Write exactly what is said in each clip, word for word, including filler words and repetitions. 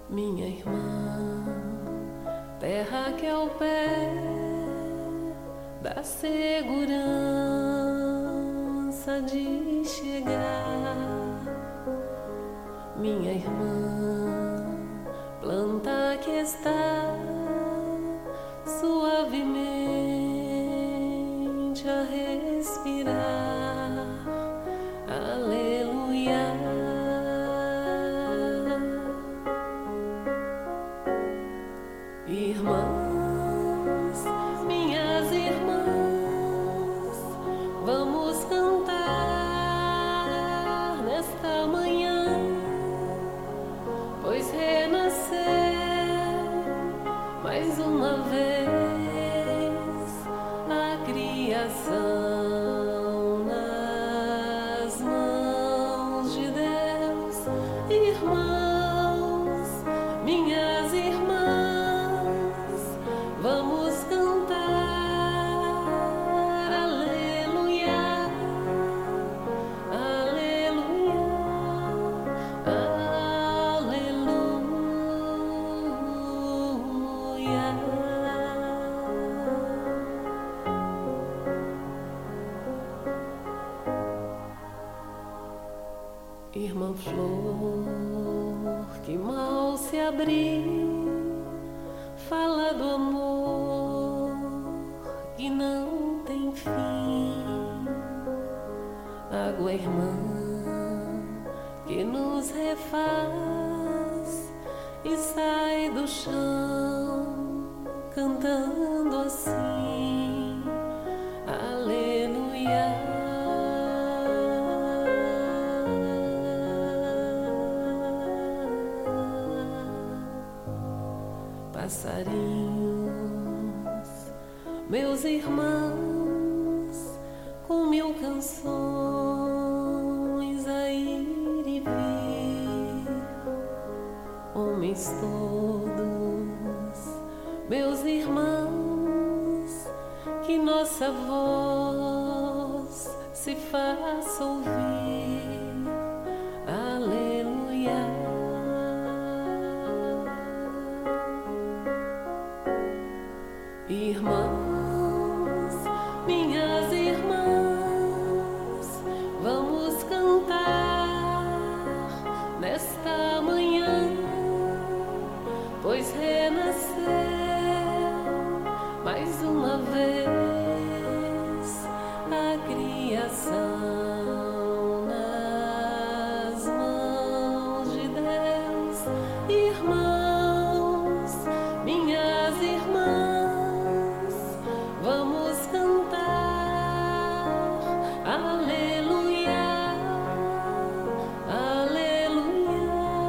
minha irmã, terra que é o pé da segurança de chegar. Minha irmã, planta que está suavemente a respirar. Aleluia. Irmãs, minhas irmãs, vamos cantar nesta manhã, pois renasceu mais uma vez a criação nas mãos de Deus. Irmãos, minhas irmãs, vamos cantar, aleluia, aleluia, aleluia. Irmã flor que mal se abriu, fala do amor que não tem fim. Água irmã que nos refaz e sai do chão cantando assim, aleluia. Passarinhos, meus irmãos, com mil canções a ir e vir. Homens todos, meus irmãos, que nossa voz se faça ouvir. Aleluia. Irmãs, minhas irmãs, vamos cantar nesta manhã, pois renasceu mais uma vez a criação nas mãos de Deus. Irmãos, minhas irmãs, vamos cantar, aleluia, aleluia,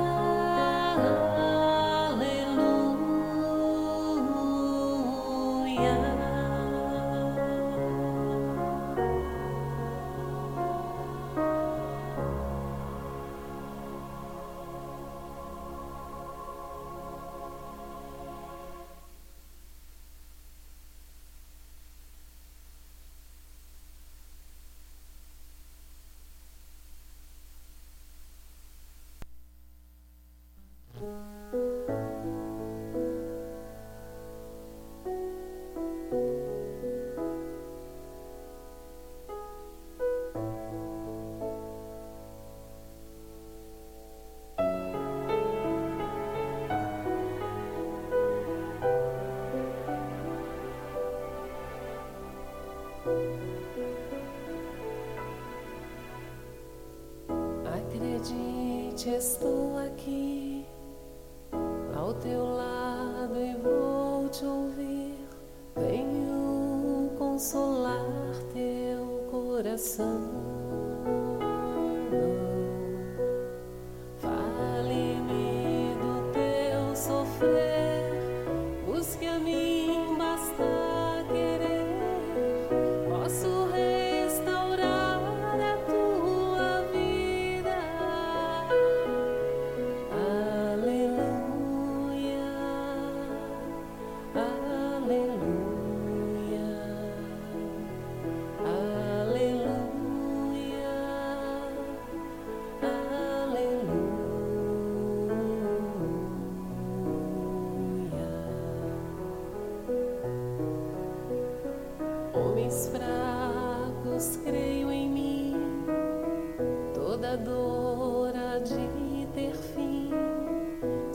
aleluia. Acredite, estou aqui ao teu lado e vou te ouvir. Venho consolar teu coração. Fale-me do teu sofrer, busque a mim, basta querer. Posso restaurar a tua vida. Aleluia, aleluia, aleluia.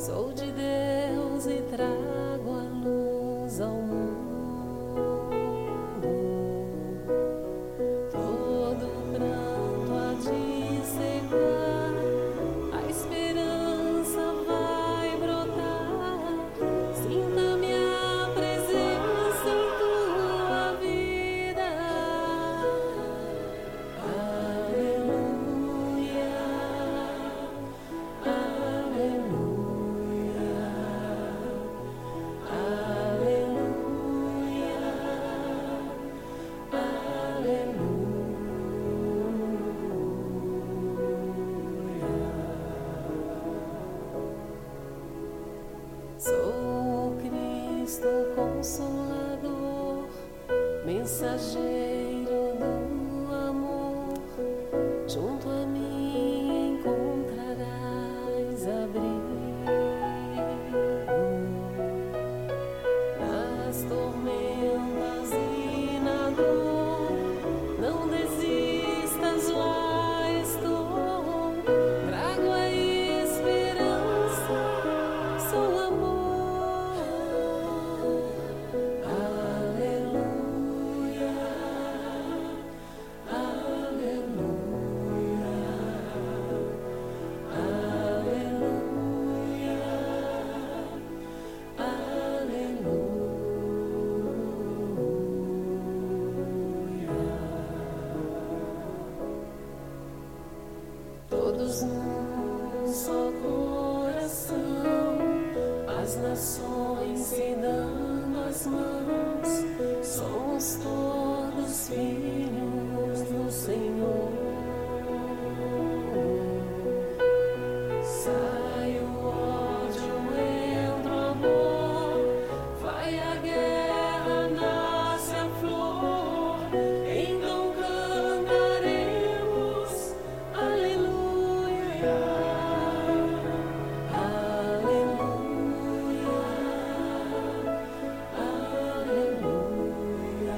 Sou de Deus e trago a luz ao mundo. Todo pranto há de secar, a esperança vai brotar. Sinta minha presença em tua vida. Aleluia, aleluia, sou Cristo Consolador, mensageiro do amor. Junto a mim encontrarás abrigo. Nas tormentas e na dor, não desistas, lá estou. Trago a esperança, sou amor. Aleluia, aleluia, aleluia, aleluia. Todos num só coração, as nações se dando as mãos, somos todos filhos do Senhor. Sai o ódio, entra o amor, vai a guerra, nasce a flor. Então cantaremos aleluia, aleluia, aleluia,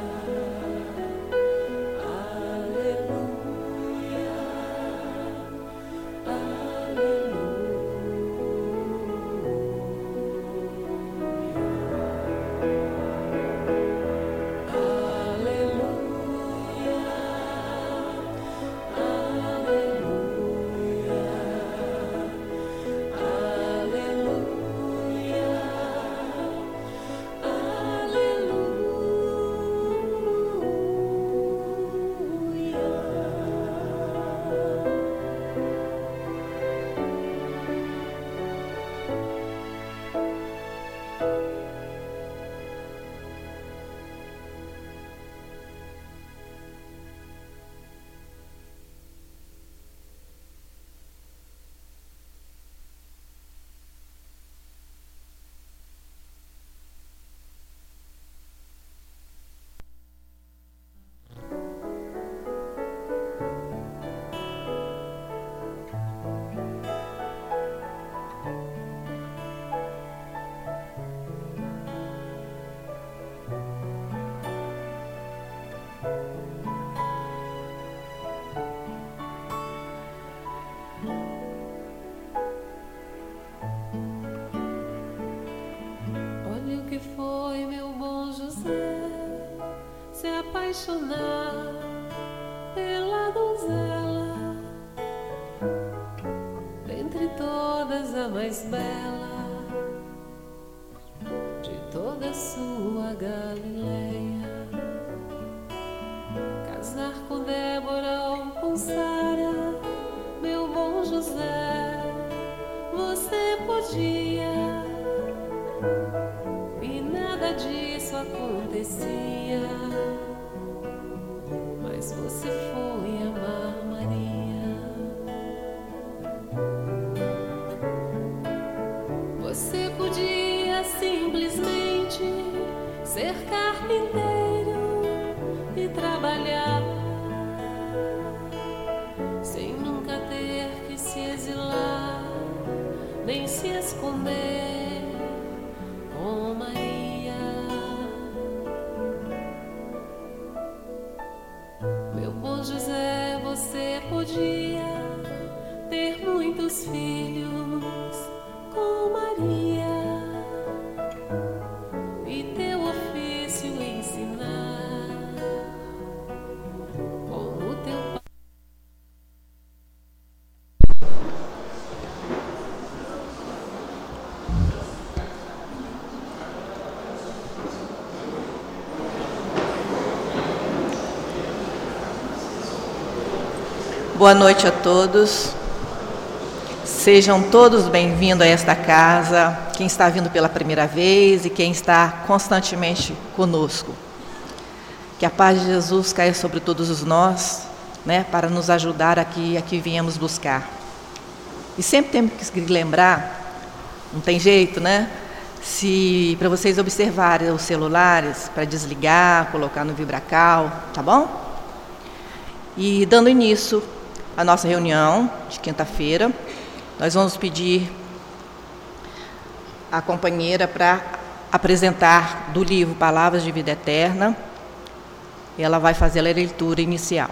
apaixonar pela donzela, dentre todas a mais bela de toda a sua Galileia. Casar com Débora ou com Sara, meu bom José, você podia, e nada disso acontecia. Mas você foi amar Maria. Você podia simplesmente ser carpinteiro e trabalhar, sem nunca ter que se exilar, nem se esconder com Maria. Meu bom José, você podia ter muitos filhos com Maria. Boa noite a todos. Sejam todos bem-vindos a esta casa, quem está vindo pela primeira vez e quem está constantemente conosco. Que a paz de Jesus caia sobre todos os nós, né, para nos ajudar aqui, aqui viemos buscar. E sempre temos que lembrar, não tem jeito, né? Se para vocês observarem os celulares, para desligar, colocar no vibracal, tá bom? E dando início à nossa reunião de quinta-feira, nós vamos pedir a companheira para apresentar do livro Palavras de Vida Eterna. Ela vai fazer a leitura inicial.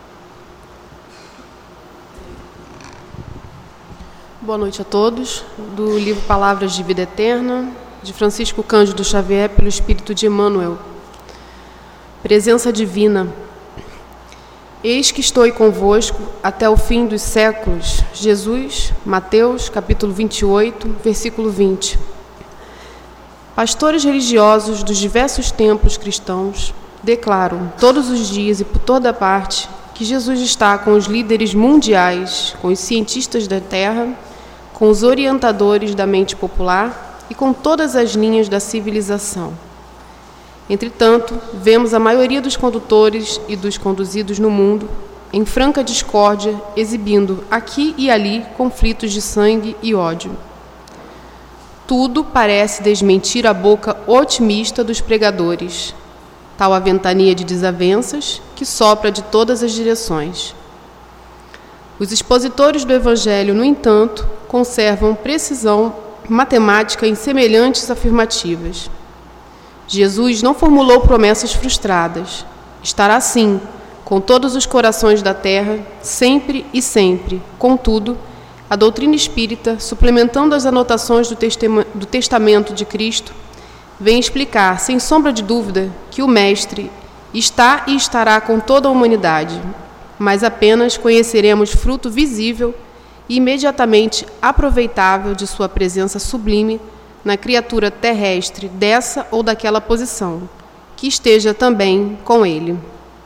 Boa noite a todos. Do livro Palavras de Vida Eterna, de Francisco Cândido Xavier, pelo Espírito de Emmanuel. Presença divina. Eis que estou convosco até o fim dos séculos. Jesus, Mateus, capítulo vinte e oito, versículo vinte. Pastores religiosos dos diversos templos cristãos declaram todos os dias e por toda parte que Jesus está com os líderes mundiais, com os cientistas da Terra, com os orientadores da mente popular e com todas as linhas da civilização. Entretanto, vemos a maioria dos condutores e dos conduzidos no mundo em franca discórdia, exibindo aqui e ali conflitos de sangue e ódio. Tudo parece desmentir a boca otimista dos pregadores, tal a ventania de desavenças que sopra de todas as direções. Os expositores do Evangelho, no entanto, conservam precisão matemática em semelhantes afirmativas. Jesus não formulou promessas frustradas. Estará sim, com todos os corações da terra, sempre e sempre. Contudo, a doutrina espírita, suplementando as anotações do, testema- do Testamento de Cristo, vem explicar, sem sombra de dúvida, que o Mestre está e estará com toda a humanidade, mas apenas conheceremos fruto visível e imediatamente aproveitável de sua presença sublime na criatura terrestre dessa ou daquela posição, que esteja também com ele.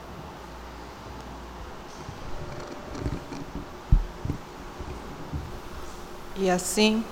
E assim,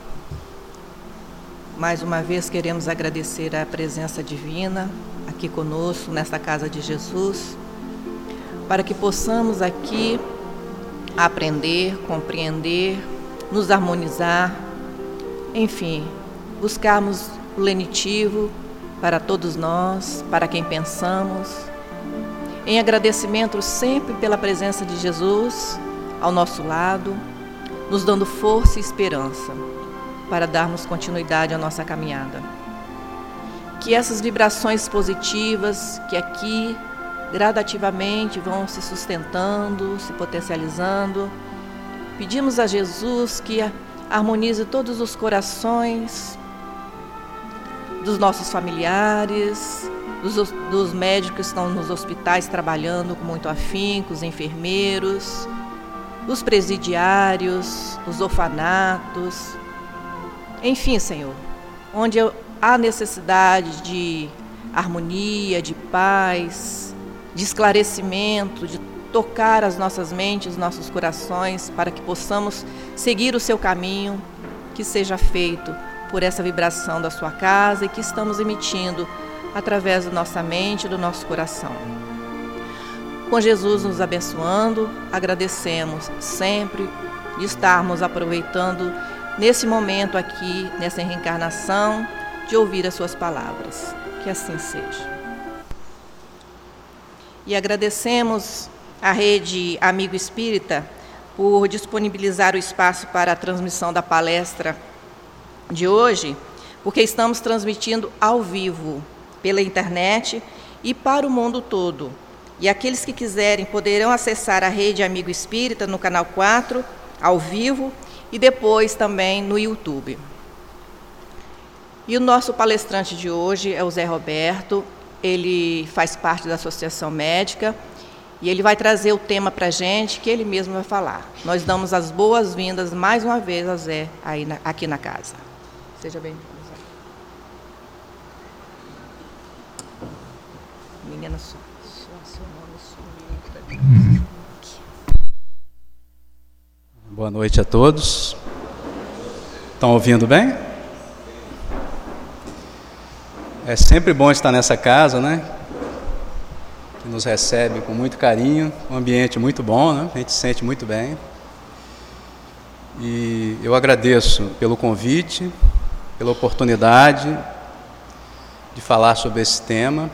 mais uma vez queremos agradecer a presença divina aqui conosco, nesta casa de Jesus, para que possamos aqui aprender, compreender, nos harmonizar, enfim, buscarmos o lenitivo para todos nós, para quem pensamos, em agradecimento sempre pela presença de Jesus ao nosso lado, nos dando força e esperança para darmos continuidade à nossa caminhada. Que essas vibrações positivas que aqui gradativamente vão se sustentando, se potencializando, pedimos a Jesus que harmonize todos os corações dos nossos familiares, dos, dos médicos que estão nos hospitais trabalhando com muito afinco, os enfermeiros, os presidiários, os orfanatos, enfim, Senhor, onde há necessidade de harmonia, de paz, de esclarecimento, de tocar as nossas mentes, os nossos corações, para que possamos seguir o seu caminho, que seja feito por essa vibração da sua casa e que estamos emitindo através da nossa mente e do nosso coração. Com Jesus nos abençoando, agradecemos sempre de estarmos aproveitando nesse momento aqui, nessa reencarnação, de ouvir as suas palavras. Que assim seja. E agradecemos à Rede Amigo Espírita por disponibilizar o espaço para a transmissão da palestra de hoje, porque estamos transmitindo ao vivo pela internet e para o mundo todo. E aqueles que quiserem poderão acessar a Rede Amigo Espírita no canal quatro, ao vivo, e depois também no YouTube. E o nosso palestrante de hoje é o Zé Roberto, ele faz parte da Associação Médica, e ele vai trazer o tema para a gente, que ele mesmo vai falar. Nós damos as boas-vindas mais uma vez ao Zé aí na, aqui na casa. Seja bem-vindo, Zé. Menina, só, só seu nome sumiu. Boa noite a todos. Estão ouvindo bem? É sempre bom estar nessa casa, né? Que nos recebe com muito carinho, um ambiente muito bom, né? A gente se sente muito bem. E eu agradeço pelo convite, pela oportunidade de falar sobre esse tema.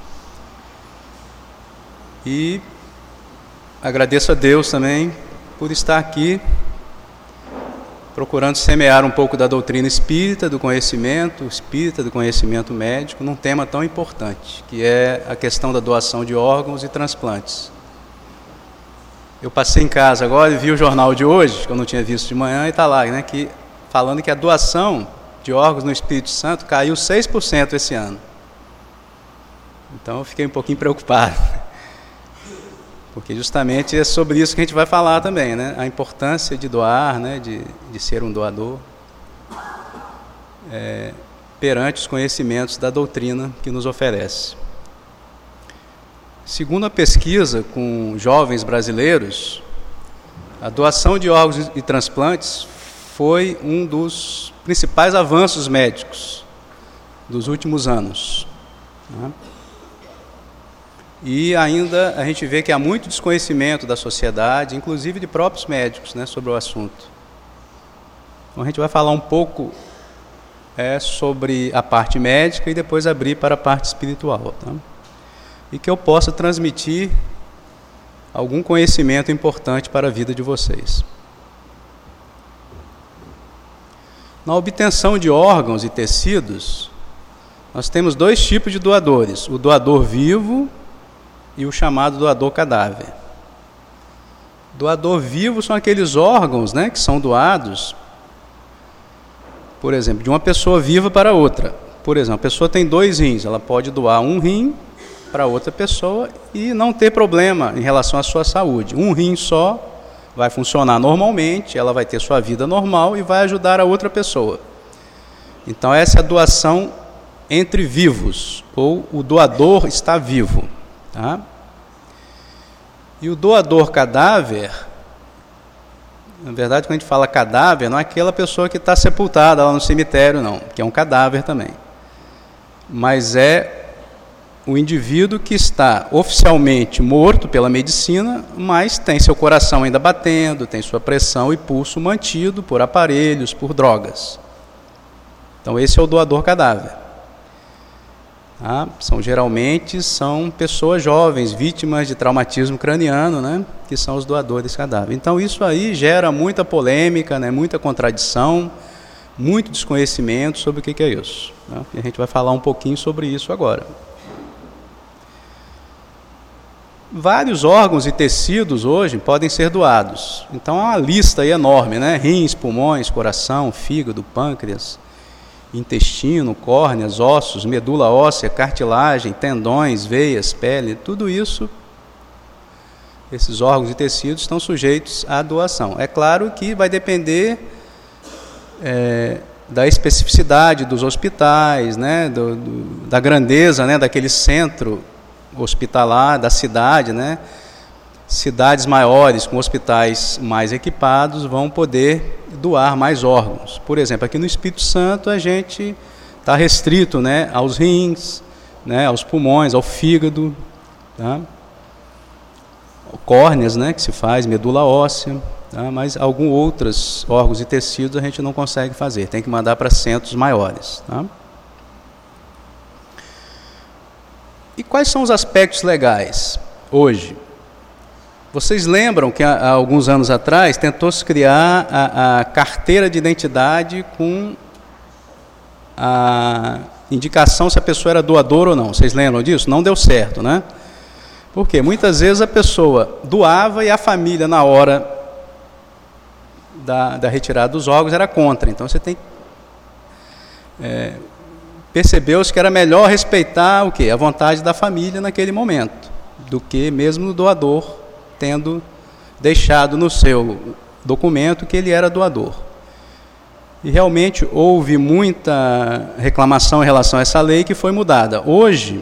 E agradeço a Deus também por estar aqui procurando semear um pouco da doutrina espírita, do conhecimento espírita, do conhecimento médico, num tema tão importante, que é a questão da doação de órgãos e transplantes. Eu passei em casa agora e vi o jornal de hoje, que eu não tinha visto de manhã, e está lá, né, que, falando que a doação de órgãos no Espírito Santo caiu seis por cento esse ano. Então eu fiquei um pouquinho preocupado, porque justamente é sobre isso que a gente vai falar também, né? A importância de doar, né? de, de ser um doador, é, perante os conhecimentos da doutrina que nos oferece. Segundo a pesquisa com jovens brasileiros, a doação de órgãos e transplantes foi um dos principais avanços médicos dos últimos anos, né? E ainda a gente vê que há muito desconhecimento da sociedade, inclusive de próprios médicos, né, sobre o assunto. Então a gente vai falar um pouco é, sobre a parte médica e depois abrir para a parte espiritual, tá? E que eu possa transmitir algum conhecimento importante para a vida de vocês. Na obtenção de órgãos e tecidos, nós temos dois tipos de doadores: o doador vivo e o chamado doador cadáver. Doador vivo são aqueles órgãos, né, que são doados, por exemplo, de uma pessoa viva para outra. Por exemplo, a pessoa tem dois rins, ela pode doar um rim para outra pessoa e não ter problema em relação à sua saúde. Um rim só vai funcionar normalmente, ela vai ter sua vida normal e vai ajudar a outra pessoa. Então essa é a doação entre vivos, ou o doador está vivo. Tá? E o doador cadáver, na verdade, quando a gente fala cadáver, não é aquela pessoa que está sepultada lá no cemitério, não, que é um cadáver também. Mas é o indivíduo que está oficialmente morto pela medicina, mas tem seu coração ainda batendo, tem sua pressão e pulso mantido por aparelhos, por drogas. Então esse é o doador cadáver. Ah, são geralmente são pessoas jovens, vítimas de traumatismo craniano, né, que são os doadores cadáver. Então isso aí gera muita polêmica, né, muita contradição, muito desconhecimento sobre o que, que é isso, né? E a gente vai falar um pouquinho sobre isso agora. Vários órgãos e tecidos hoje podem ser doados. Então é uma lista aí enorme, né? Rins, pulmões, coração, fígado, pâncreas, intestino, córneas, ossos, medula óssea, cartilagem, tendões, veias, pele, tudo isso, esses órgãos e tecidos estão sujeitos à doação. É claro que vai depender é, da especificidade dos hospitais, né, do, do, da grandeza, né, daquele centro hospitalar, da cidade, né? Cidades maiores, com hospitais mais equipados, vão poder doar mais órgãos. Por exemplo, aqui no Espírito Santo a gente está restrito, né, aos rins, né, aos pulmões, ao fígado, tá? Córneas, né, que se faz, medula óssea, tá? Mas alguns outros órgãos e tecidos a gente não consegue fazer, tem que mandar para centros maiores, tá? E quais são os aspectos legais hoje? Vocês lembram que há, há alguns anos atrás tentou-se criar a, a carteira de identidade com a indicação se a pessoa era doadora ou não. Vocês lembram disso? Não deu certo, né? Porque muitas vezes a pessoa doava e a família, na hora da, da retirada dos órgãos, era contra. Então você tem é, percebeu-se que era melhor respeitar o quê? A vontade da família naquele momento, do que mesmo o doador tendo deixado no seu documento que ele era doador. E realmente houve muita reclamação em relação a essa lei que foi mudada. Hoje,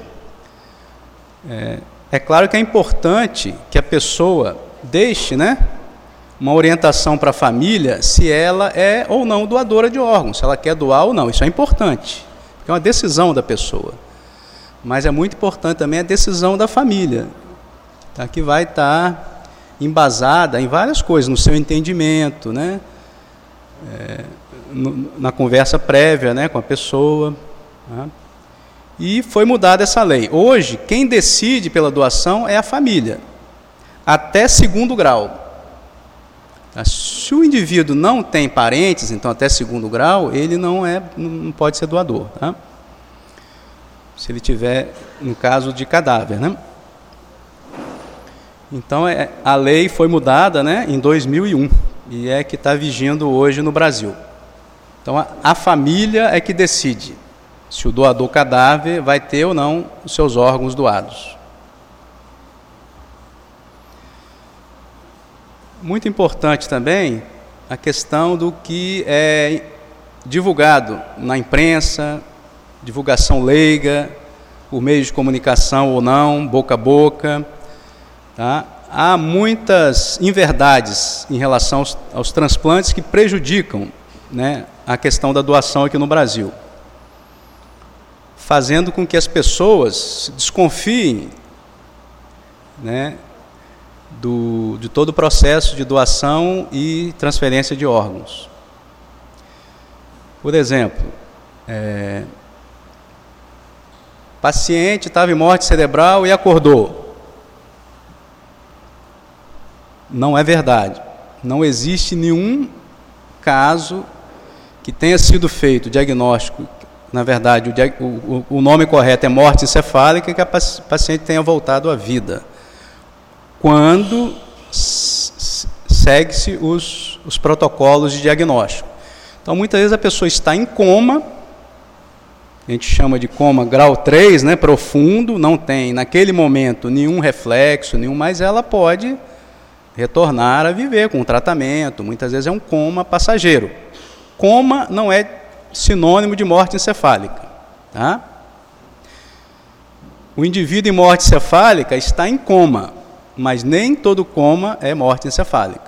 é, é claro que é importante que a pessoa deixe, né, uma orientação para a família se ela é ou não doadora de órgãos, se ela quer doar ou não. Isso é importante, porque é uma decisão da pessoa. Mas é muito importante também a decisão da família, tá? Que vai estar embasada em várias coisas, no seu entendimento, né? É, no, na conversa prévia, né, com a pessoa. Tá? E foi mudada essa lei. Hoje, quem decide pela doação é a família, até segundo grau. Se o indivíduo não tem parentes, então até segundo grau, ele não, é, não pode ser doador. Tá? Se ele tiver, no caso de cadáver. Né? Então, é, a lei foi mudada, né, em dois mil e um, e é que está vigindo hoje no Brasil. Então, a, a família é que decide se o doador cadáver vai ter ou não os seus órgãos doados. Muito importante também a questão do que é divulgado na imprensa, divulgação leiga, por meio de comunicação ou não, boca a boca. Tá? Há muitas inverdades em relação aos, aos transplantes que prejudicam, né, a questão da doação aqui no Brasil, fazendo com que as pessoas desconfiem, né, do, de todo o processo de doação e transferência de órgãos. Por exemplo, é, paciente estava em morte cerebral e acordou. Não é verdade. Não existe nenhum caso que tenha sido feito o diagnóstico, na verdade, o, o, o nome correto é morte encefálica, que a paciente tenha voltado à vida, quando segue-se os, os protocolos de diagnóstico. Então, muitas vezes a pessoa está em coma, a gente chama de coma grau três, né, profundo, não tem naquele momento nenhum reflexo, nenhum, mas ela pode retornar a viver com tratamento. Muitas vezes é um coma passageiro. Coma não é sinônimo de morte encefálica. Tá? O indivíduo em morte encefálica está em coma, mas nem todo coma é morte encefálica.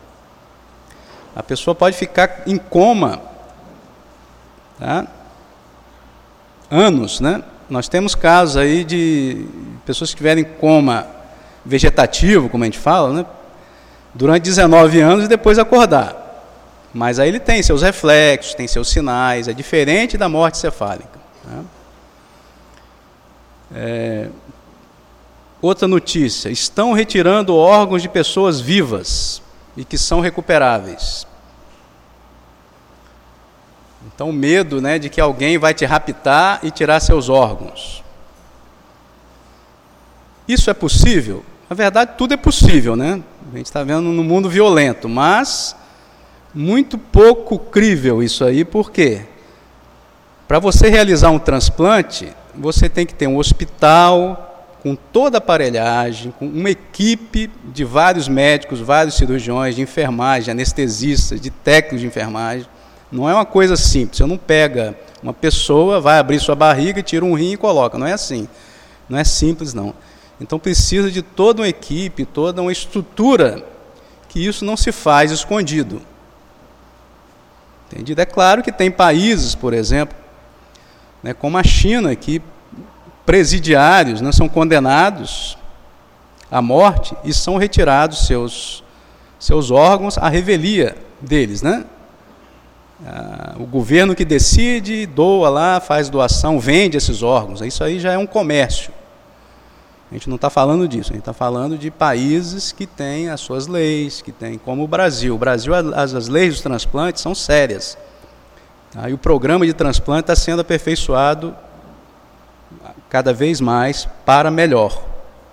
A pessoa pode ficar em coma, tá, anos, né? Nós temos casos aí de pessoas que estiverem em coma vegetativo, como a gente fala, né, durante dezenove anos e depois acordar. Mas aí ele tem seus reflexos, tem seus sinais, é diferente da morte encefálica. Tá? É... Outra notícia, estão retirando órgãos de pessoas vivas e que são recuperáveis. Então, o medo, né, de que alguém vai te raptar e tirar seus órgãos. Isso é possível? Na verdade, tudo é possível, né? A gente está vendo no mundo violento, mas muito pouco crível isso aí. Por quê? Para você realizar um transplante, você tem que ter um hospital com toda a aparelhagem, com uma equipe de vários médicos, vários cirurgiões, de enfermagem, de anestesistas, de técnicos de enfermagem. Não é uma coisa simples. Você não pega uma pessoa, vai abrir sua barriga, tira um rim e coloca. Não é assim. Não é simples, não. Então precisa de toda uma equipe, toda uma estrutura, que isso não se faz escondido. Entendido? É claro que tem países, por exemplo, né, como a China, que presidiários, né, são condenados à morte e são retirados seus, seus órgãos à revelia deles. Né? Ah, o governo que decide, doa lá, faz doação, vende esses órgãos. Isso aí já é um comércio. A gente não está falando disso, a gente está falando de países que têm as suas leis, que têm, como o Brasil. O Brasil, as, as leis dos transplantes são sérias. Tá? E o programa de transplante está sendo aperfeiçoado cada vez mais para melhor.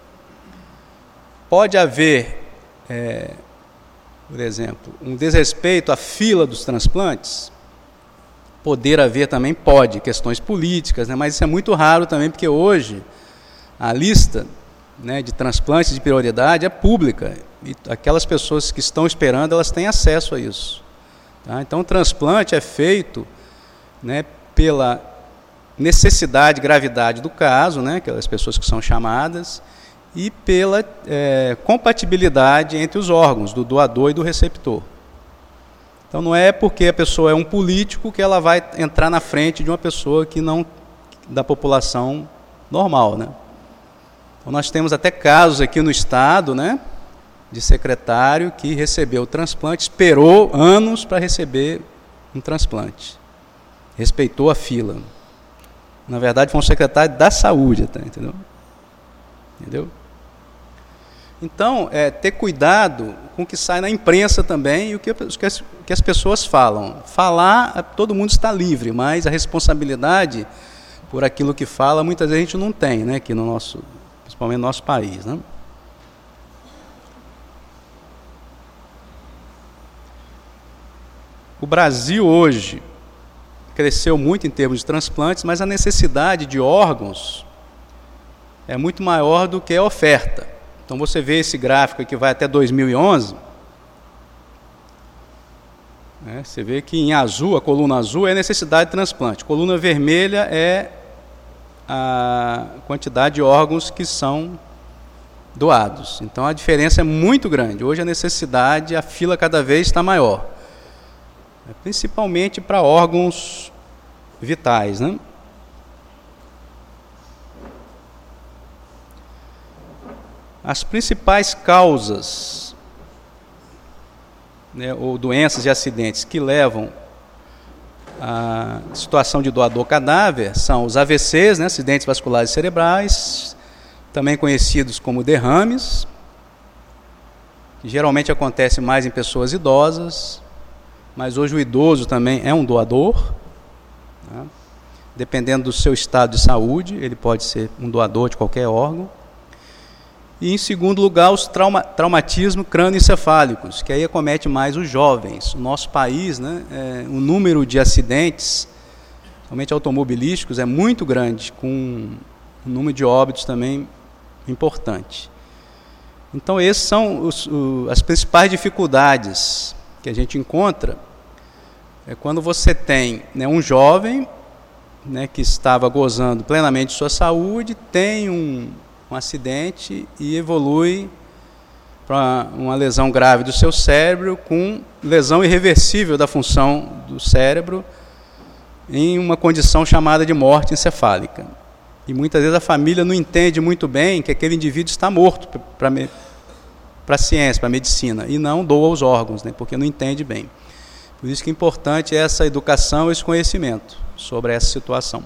Pode haver, é, por exemplo, um desrespeito à fila dos transplantes? Poder haver também pode, questões políticas, né? Mas isso é muito raro também, porque hoje a lista, né, de transplantes de prioridade é pública, e aquelas pessoas que estão esperando, elas têm acesso a isso. Tá? Então o transplante é feito, né, pela necessidade, gravidade do caso, né, aquelas pessoas que são chamadas, e pela é, compatibilidade entre os órgãos, do doador e do receptor. Então não é porque a pessoa é um político que ela vai entrar na frente de uma pessoa que não, da população normal, né? Então nós temos até casos aqui no estado, né, de secretário que recebeu o transplante, esperou anos para receber um transplante, respeitou a fila. Na verdade foi um secretário da saúde, até, entendeu? Entendeu? Então, é, ter cuidado com o que sai na imprensa também e o que, que, as, que as pessoas falam. Falar, todo mundo está livre, mas a responsabilidade por aquilo que fala, muitas vezes a gente não tem, né, aqui no nosso, principalmente no nosso país, né? O Brasil hoje cresceu muito em termos de transplantes, mas a necessidade de órgãos é muito maior do que a oferta. Então você vê esse gráfico que vai até dois mil e onze, né, você vê que em azul, a coluna azul é a necessidade de transplante, a coluna vermelha é a quantidade de órgãos que são doados. Então a diferença é muito grande. Hoje a necessidade, a fila cada vez está maior, principalmente para órgãos vitais, né? As principais causas, né, ou doenças e acidentes que levam à situação de doador cadáver são os A V Cs, né, acidentes vasculares cerebrais, também conhecidos como derrames, que geralmente acontece mais em pessoas idosas, mas hoje o idoso também é um doador, né? Dependendo do seu estado de saúde, ele pode ser um doador de qualquer órgão. E, em segundo lugar, os trauma, traumatismos crânioencefálicos, que aí acomete mais os jovens. O nosso país, né, é, o número de acidentes, somente automobilísticos, é muito grande, com um número de óbitos também importante. Então, essas são os, o, as principais dificuldades que a gente encontra, é quando você tem, né, um jovem, né, que estava gozando plenamente de sua saúde, tem um, um acidente e evolui para uma lesão grave do seu cérebro, com lesão irreversível da função do cérebro, em uma condição chamada de morte encefálica. E muitas vezes a família não entende muito bem que aquele indivíduo está morto para para a ciência, para a medicina, e não doa os órgãos, né, porque não entende bem. Por isso que é importante essa educação, esse conhecimento sobre essa situação.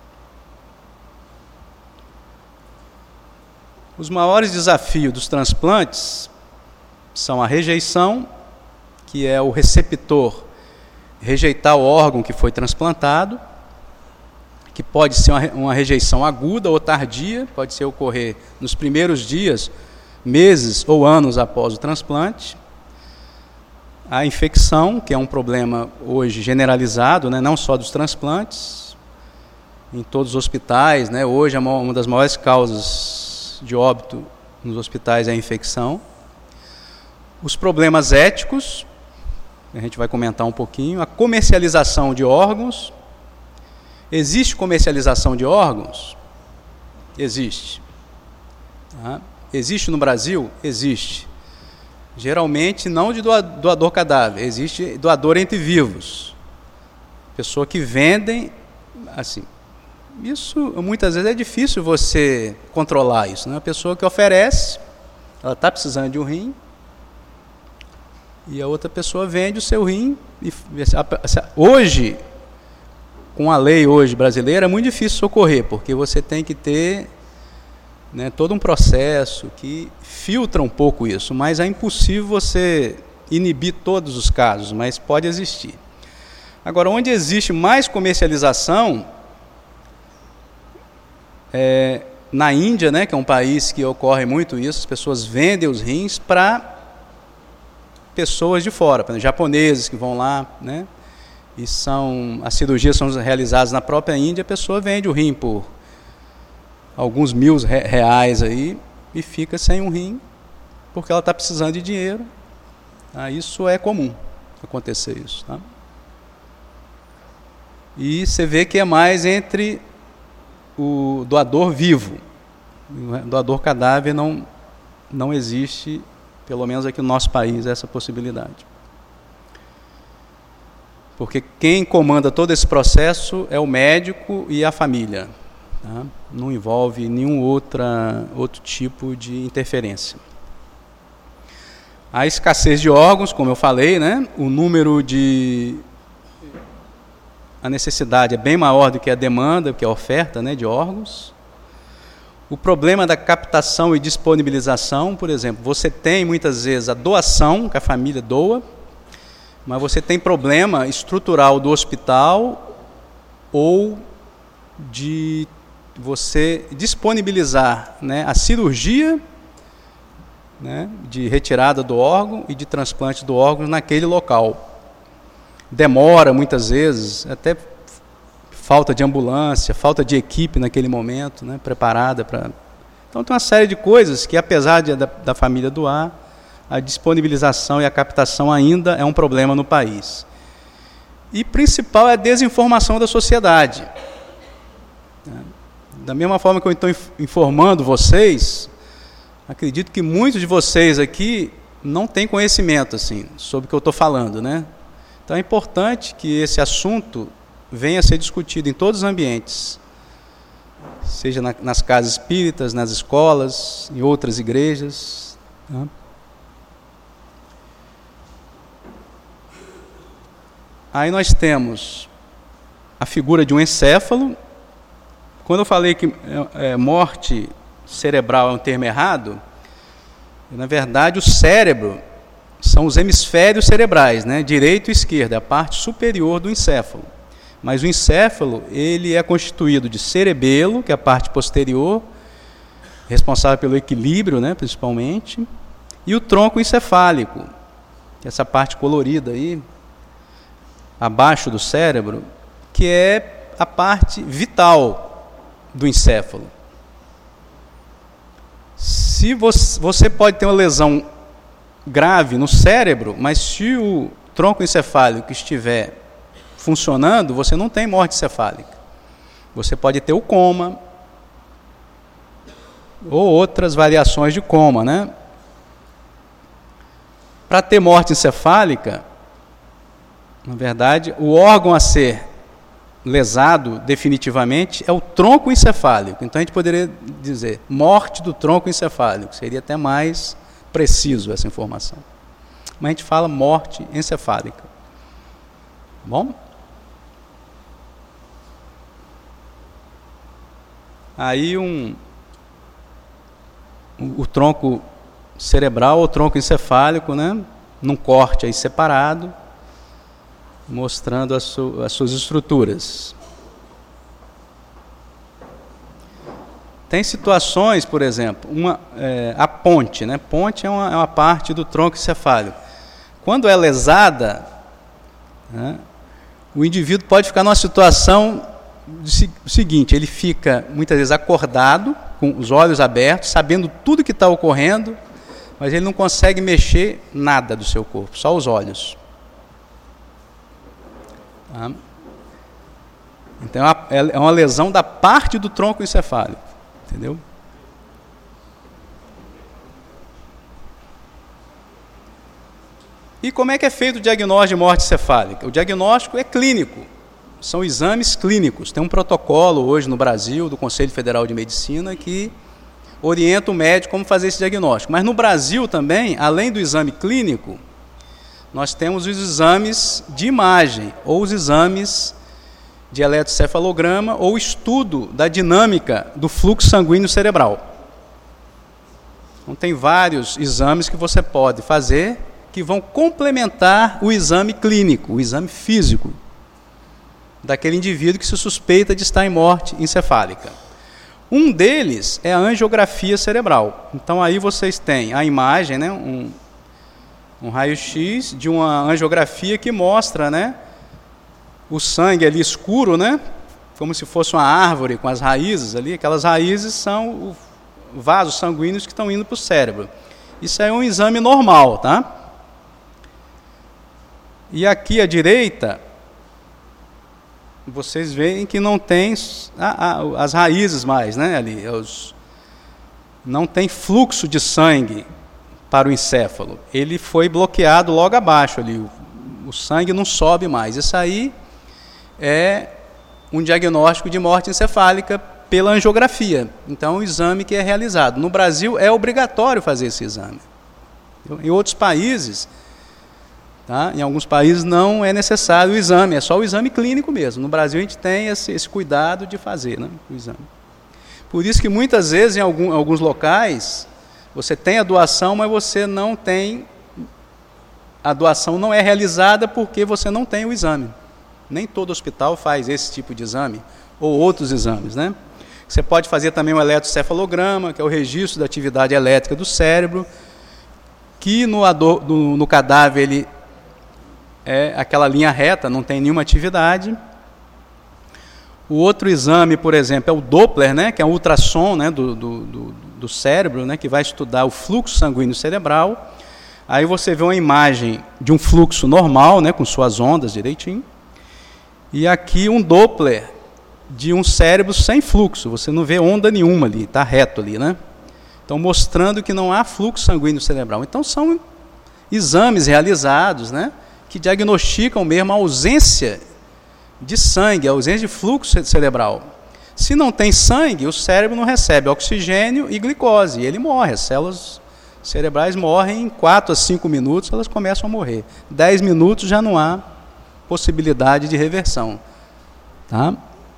Os maiores desafios dos transplantes são a rejeição, que é o receptor rejeitar o órgão que foi transplantado, que pode ser uma, uma rejeição aguda ou tardia, pode ser ocorrer nos primeiros dias, meses ou anos após o transplante. A infecção, que é um problema hoje generalizado, né, não só dos transplantes, em todos os hospitais, né, hoje é uma das maiores causas de óbito nos hospitais é a infecção. Os problemas éticos, a gente vai comentar um pouquinho, a comercialização de órgãos. Existe comercialização de órgãos? Existe. Tá? Existe no Brasil? Existe. Geralmente não de doador cadáver, existe doador entre vivos. Pessoa que vendem, assim, isso muitas vezes é difícil você controlar isso, né? A pessoa que oferece, ela está precisando de um rim, e a outra pessoa vende o seu rim. E, hoje, com a lei hoje brasileira, é muito difícil socorrer, porque você tem que ter, né, todo um processo que filtra um pouco isso, mas é impossível você inibir todos os casos, mas pode existir. Agora, onde existe mais comercialização, é, na Índia, né, que é um país que ocorre muito isso, as pessoas vendem os rins para pessoas de fora, para japoneses que vão lá, né, e são, as cirurgias são realizadas na própria Índia, a pessoa vende o rim por alguns mil reais aí e fica sem um rim, porque ela está precisando de dinheiro. Ah, isso é comum acontecer isso, tá? E você vê que é mais entre o doador vivo, doador cadáver não, não existe, pelo menos aqui no nosso país, essa possibilidade. Porque quem comanda todo esse processo é o médico e a família. Tá? Não envolve nenhum outra, outro tipo de interferência. A escassez de órgãos, como eu falei, né? O número de... A necessidade é bem maior do que a demanda, que é a oferta, né, de órgãos. O problema da captação e disponibilização, por exemplo, você tem muitas vezes a doação, que a família doa, mas você tem problema estrutural do hospital ou de você disponibilizar, né, a cirurgia, né, de retirada do órgão e de transplante do órgão naquele local. Demora muitas vezes, até falta de ambulância, falta de equipe naquele momento, né, preparada para... Então tem uma série de coisas que, apesar de, da, da família doar, a disponibilização e a captação ainda é um problema no país. E principal é a desinformação da sociedade. Da mesma forma que eu estou informando vocês, acredito que muitos de vocês aqui não têm conhecimento assim, sobre o que eu estou falando, né? Então é importante que esse assunto venha a ser discutido em todos os ambientes, seja na, nas casas espíritas, nas escolas, em outras igrejas. Tá? Aí nós temos a figura de um encéfalo. Quando eu falei que é, é, morte cerebral é um termo errado, na verdade o cérebro são os hemisférios cerebrais, né? Direito e esquerdo, é a parte superior do encéfalo. Mas o encéfalo, ele é constituído de cerebelo, que é a parte posterior, responsável pelo equilíbrio, né, principalmente, e o tronco encefálico, que é essa parte colorida aí, abaixo do cérebro, que é a parte vital do encéfalo. Se você, você pode ter uma lesão grave no cérebro, mas se o tronco encefálico estiver funcionando, você não tem morte encefálica. Você pode ter o coma ou outras variações de coma, né? Para ter morte encefálica, na verdade, o órgão a ser lesado definitivamente é o tronco encefálico. Então a gente poderia dizer morte do tronco encefálico, seria até mais preciso essa informação. Mas a gente fala morte encefálica. Bom? Aí um, o tronco cerebral ou tronco encefálico, né, num corte aí separado, mostrando as, su, as suas estruturas. Tem situações, por exemplo, uma, é, a ponte, né? Ponte é uma, é uma parte do tronco encefálico. Quando é lesada, né, o indivíduo pode ficar numa situação do seguinte: ele fica muitas vezes acordado, com os olhos abertos, sabendo tudo que está ocorrendo, mas ele não consegue mexer nada do seu corpo, só os olhos. Tá? Então é uma lesão da parte do tronco encefálico, entendeu? E como é que é feito o diagnóstico de morte encefálica? O diagnóstico é clínico, são exames clínicos. Tem um protocolo hoje no Brasil, do Conselho Federal de Medicina, que orienta o médico como fazer esse diagnóstico. Mas no Brasil também, além do exame clínico, nós temos os exames de imagem, ou os exames de eletrocefalograma, ou estudo da dinâmica do fluxo sanguíneo cerebral. Então tem vários exames que você pode fazer que vão complementar o exame clínico, o exame físico daquele indivíduo que se suspeita de estar em morte encefálica. Um deles é a angiografia cerebral. Então aí vocês têm a imagem, né, um, um raio-x de uma angiografia que mostra, né, o sangue ali escuro, né, como se fosse uma árvore com as raízes ali. Aquelas raízes são os vasos sanguíneos que estão indo para o cérebro. Isso é um exame normal, tá? E aqui à direita, vocês veem que não tem a, a, as raízes mais, né, ali, os, não tem fluxo de sangue para o encéfalo. Ele foi bloqueado logo abaixo ali, o, o sangue não sobe mais. Isso aí é um diagnóstico de morte encefálica pela angiografia. Então, o exame que é realizado. No Brasil, é obrigatório fazer esse exame. Em outros países, tá? Em alguns países não é necessário o exame, é só o exame clínico mesmo. No Brasil, a gente tem esse, esse cuidado de fazer, né, o exame. Por isso que, muitas vezes, em algum, alguns locais, você tem a doação, mas você não tem... A doação não é realizada porque você não tem o exame. Nem todo hospital faz esse tipo de exame, ou outros exames, né? Você pode fazer também um eletrocefalograma, que é o registro da atividade elétrica do cérebro, que no, ado, no, no cadáver ele é aquela linha reta, não tem nenhuma atividade. O outro exame, por exemplo, é o Doppler, né, que é um ultrassom, né, do, do, do, do cérebro, né, que vai estudar o fluxo sanguíneo cerebral. Aí você vê uma imagem de um fluxo normal, né, com suas ondas direitinho. E aqui um Doppler de um cérebro sem fluxo, você não vê onda nenhuma ali, está reto ali, né? Então, mostrando que não há fluxo sanguíneo cerebral. Então, são exames realizados, né, que diagnosticam mesmo a ausência de sangue, a ausência de fluxo cerebral. Se não tem sangue, o cérebro não recebe oxigênio e glicose, e ele morre. As células cerebrais morrem em quatro a cinco minutos, elas começam a morrer. dez minutos já não há possibilidade de reversão. Tá?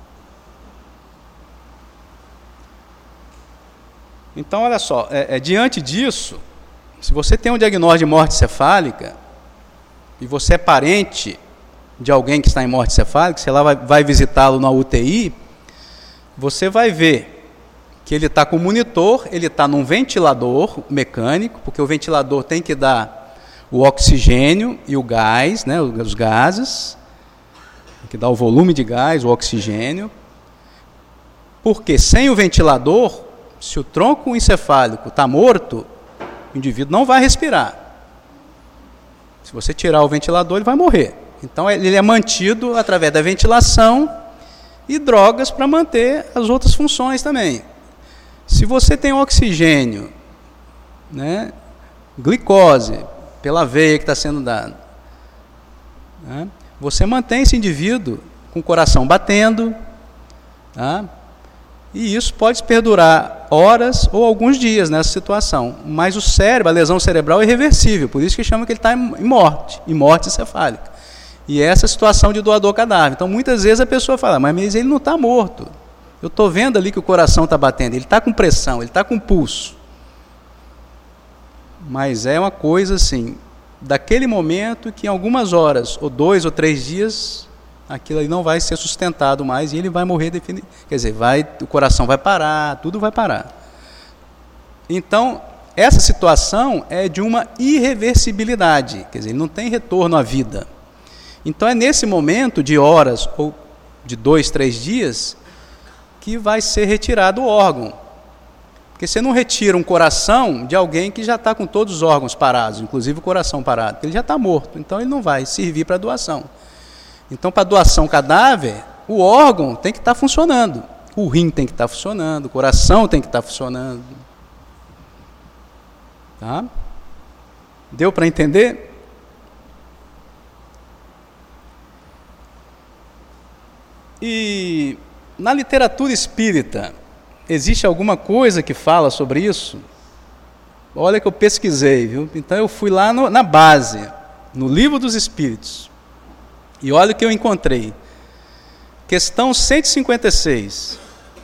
Então, olha só, é, é, diante disso, se você tem um diagnóstico de morte cefálica, e você é parente de alguém que está em morte cefálica, você lá vai, vai visitá-lo na U T I, você vai ver que ele está com monitor, ele está num ventilador mecânico, porque o ventilador tem que dar o oxigênio e o gás, né, os gases, tem que dar o volume de gás, o oxigênio, porque sem o ventilador, se o tronco encefálico está morto, o indivíduo não vai respirar. Se você tirar o ventilador, ele vai morrer. Então, ele é mantido através da ventilação e drogas para manter as outras funções também. Se você tem oxigênio, né, glicose, pela veia que está sendo dada, né, você mantém esse indivíduo com o coração batendo, tá? E isso pode perdurar horas ou alguns dias nessa situação. Mas o cérebro, a lesão cerebral é irreversível, por isso que chama que ele está em morte, em morte encefálica. E essa é a situação de doador cadáver. Então, muitas vezes a pessoa fala, mas ele não está morto. Eu estou vendo ali que o coração está batendo, ele está com pressão, ele está com pulso. Mas é uma coisa assim, daquele momento que em algumas horas, ou dois ou três dias, aquilo ali não vai ser sustentado mais e ele vai morrer definitivamente. Quer dizer, vai, o coração vai parar, tudo vai parar. Então, essa situação é de uma irreversibilidade, quer dizer, ele não tem retorno à vida. Então, é nesse momento de horas ou de dois, três dias que vai ser retirado o órgão. Porque você não retira um coração de alguém que já está com todos os órgãos parados, inclusive o coração parado, porque ele já está morto, então ele não vai servir para doação. Então, para doação cadáver, o órgão tem que estar funcionando. O rim tem que estar funcionando, o coração tem que estar funcionando. Tá? Deu para entender? E na literatura espírita, existe alguma coisa que fala sobre isso? Olha que eu pesquisei, viu? Então eu fui lá no, na base, no Livro dos Espíritos. E olha o que eu encontrei. Questão cento e cinquenta e seis.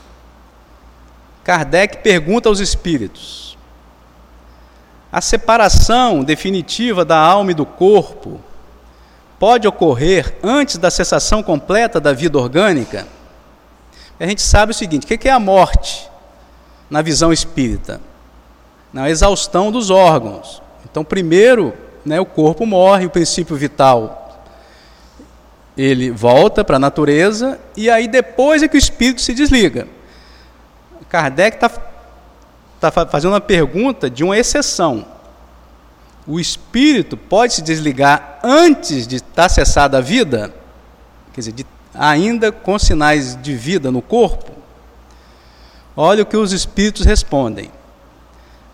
Kardec pergunta aos espíritos: a separação definitiva da alma e do corpo pode ocorrer antes da cessação completa da vida orgânica? A gente sabe o seguinte, o que é a morte na visão espírita? Na exaustão dos órgãos. Então, primeiro, né, o corpo morre, o princípio vital ele volta para a natureza, e aí depois é que o espírito se desliga. Kardec está tá fazendo uma pergunta de uma exceção. O espírito pode se desligar antes de estar cessada a vida? Quer dizer, de, ainda com sinais de vida no corpo? Olha o que os espíritos respondem.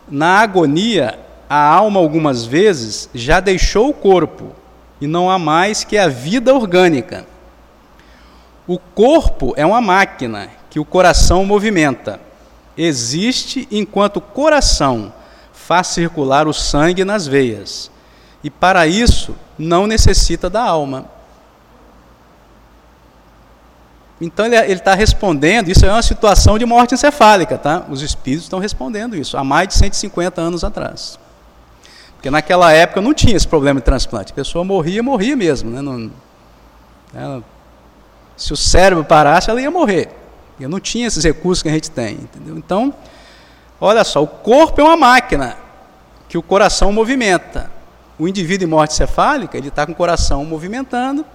Na agonia, a alma algumas vezes já deixou o corpo e não há mais que a vida orgânica. O corpo é uma máquina que o coração movimenta. Existe enquanto o coração faz circular o sangue nas veias. E para isso não necessita da alma. Então ele está respondendo, isso é uma situação de morte encefálica, tá? Os espíritos estão respondendo isso, há mais de cento e cinquenta anos atrás. Porque naquela época não tinha esse problema de transplante. A pessoa morria, morria mesmo. Né? Não, ela, se o cérebro parasse, ela ia morrer. E não tinha esses recursos que a gente tem. Entendeu? Então, olha só, o corpo é uma máquina que o coração movimenta. O indivíduo em morte cefálica, ele está com o coração movimentando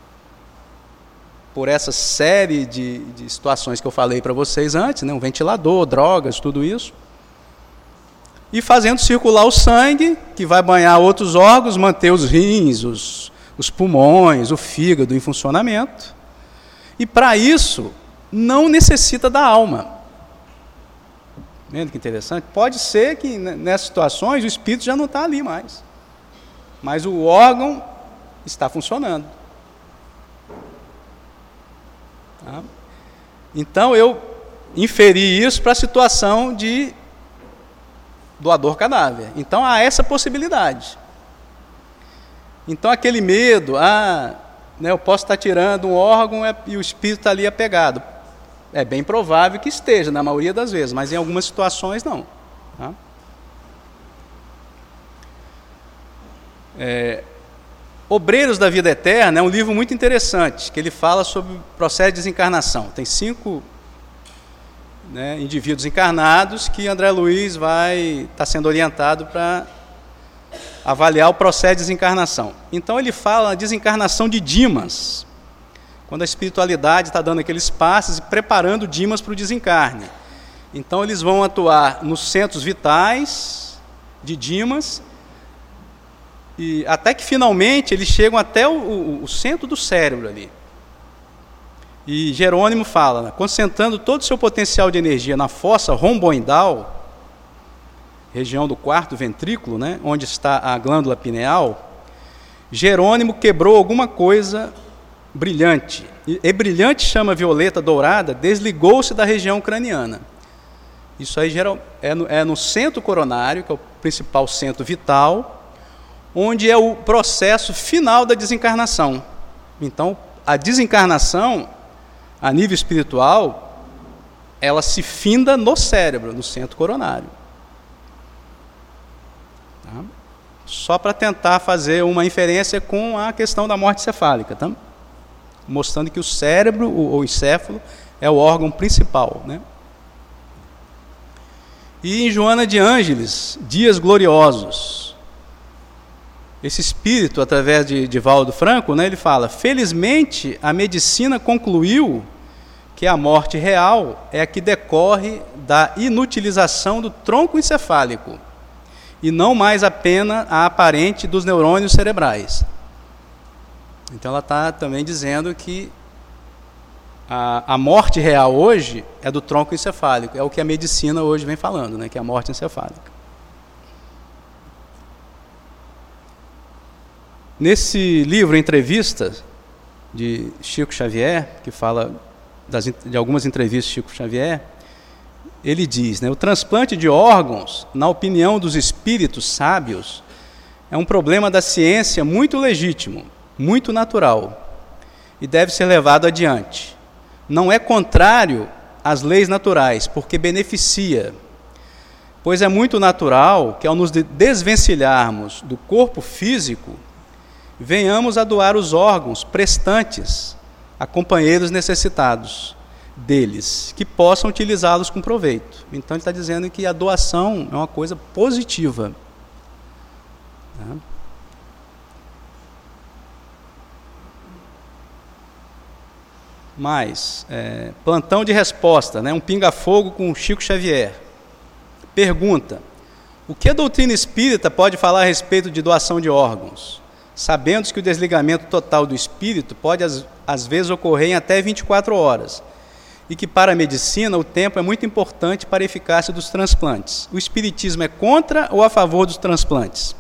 por essa série de, de situações que eu falei para vocês antes, né? Um ventilador, drogas, tudo isso. E fazendo circular o sangue, que vai banhar outros órgãos, manter os rins, os, os pulmões, o fígado em funcionamento. E para isso, não necessita da alma. Vendo que interessante? Pode ser que nessas situações o espírito já não está ali mais. Mas o órgão está funcionando. Tá? Então eu inferi isso para a situação de doador cadáver. Então há essa possibilidade. Então aquele medo, ah, né, eu posso estar tirando um órgão e o espírito está ali apegado. É bem provável que esteja, na maioria das vezes, mas em algumas situações não. Tá? É, Obreiros da Vida Eterna é um livro muito interessante, que ele fala sobre o processo de desencarnação. Tem cinco né, indivíduos encarnados que André Luiz vai estar tá sendo orientado para avaliar o processo de desencarnação. Então ele fala a desencarnação de Dimas, quando a espiritualidade está dando aqueles passos e preparando Dimas para o desencarne. Então eles vão atuar nos centros vitais de Dimas, e até que finalmente eles chegam até o, o, o centro do cérebro ali. E Jerônimo fala, né, concentrando todo o seu potencial de energia na fossa romboidal, região do quarto ventrículo, né, onde está a glândula pineal, Jerônimo quebrou alguma coisa brilhante. E, e brilhante chama violeta dourada, desligou-se da região craniana. Isso aí geral, é, no, é no centro coronário, que é o principal centro vital, onde é o processo final da desencarnação. Então, a desencarnação, a nível espiritual, ela se finda no cérebro, no centro coronário. Tá? Só para tentar fazer uma inferência com a questão da morte cefálica, tá? Mostrando que o cérebro, ou o encéfalo, é o órgão principal, né? E em Joana de Ângeles, Dias Gloriosos, esse espírito, através de, de Valdo Franco, né, ele fala, felizmente a medicina concluiu que a morte real é a que decorre da inutilização do tronco encefálico e não mais apenas a aparente dos neurônios cerebrais. Então ela está também dizendo que a, a morte real hoje é do tronco encefálico, é o que a medicina hoje vem falando, né, que é a morte encefálica. Nesse livro, Entrevista, de Chico Xavier, que fala das, de algumas entrevistas de Chico Xavier, ele diz, né, o transplante de órgãos, na opinião dos espíritos sábios, é um problema da ciência muito legítimo, muito natural, e deve ser levado adiante. Não é contrário às leis naturais, porque beneficia, pois é muito natural que ao nos desvencilharmos do corpo físico, venhamos a doar os órgãos prestantes a companheiros necessitados deles, que possam utilizá-los com proveito. Então ele está dizendo que a doação é uma coisa positiva. Tá? Mas, é, plantão de resposta, né? Um pinga-fogo com Chico Xavier. Pergunta, o que a doutrina espírita pode falar a respeito de doação de órgãos? Sabendo que o desligamento total do espírito pode, às, às vezes, ocorrer em até vinte e quatro horas. e que para a medicina o tempo é muito importante para a eficácia dos transplantes. O espiritismo é contra ou a favor dos transplantes?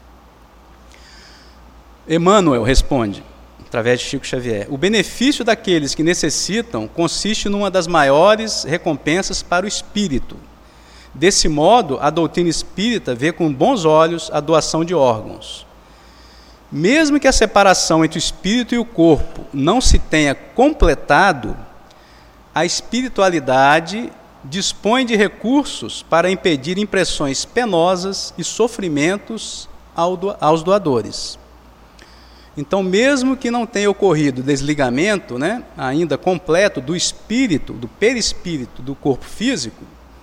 Emmanuel responde, através de Chico Xavier: o benefício daqueles que necessitam consiste numa das maiores recompensas para o espírito. Desse modo, a doutrina espírita vê com bons olhos a doação de órgãos. Mesmo que a separação entre o espírito e o corpo não se tenha completado, a espiritualidade dispõe de recursos para impedir impressões penosas e sofrimentos aos doadores. Então, mesmo que não tenha ocorrido desligamento, né, ainda completo do espírito, do perispírito, do corpo físico,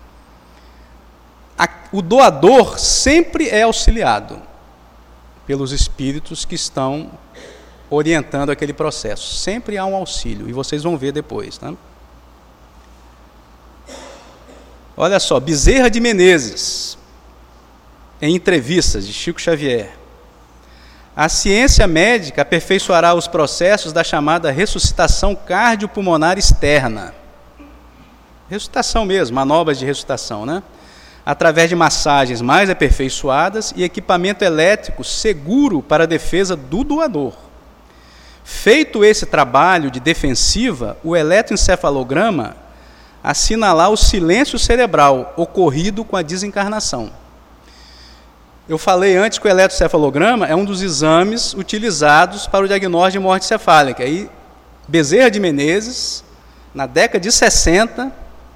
a, o doador sempre é auxiliado pelos espíritos que estão orientando aquele processo. Sempre há um auxílio, e vocês vão ver depois. Tá? Olha só, Bezerra de Menezes, em entrevistas de Chico Xavier: a ciência médica aperfeiçoará os processos da chamada ressuscitação cardiopulmonar externa. Ressuscitação mesmo, manobras de ressuscitação, né? Através de massagens mais aperfeiçoadas e equipamento elétrico seguro para a defesa do doador. Feito esse trabalho de defensiva, o eletroencefalograma assinalará o silêncio cerebral ocorrido com a desencarnação. Eu falei antes que o eletroencefalograma é um dos exames utilizados para o diagnóstico de morte cefálica. Aí, Bezerra de Menezes, na década de sessenta,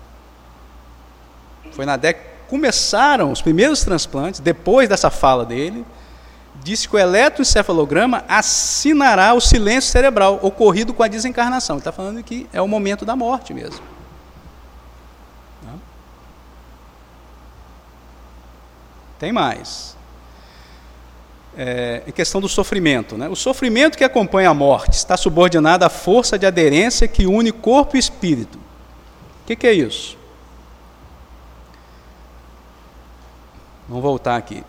foi na década que começaram os primeiros transplantes, depois dessa fala dele, disse que o eletroencefalograma assinará o silêncio cerebral ocorrido com a desencarnação. Ele está falando que é o momento da morte mesmo. Tem mais. É, em questão do sofrimento, né? O sofrimento que acompanha a morte está subordinado à força de aderência que une corpo e espírito. O que, que é isso? Vamos voltar aqui.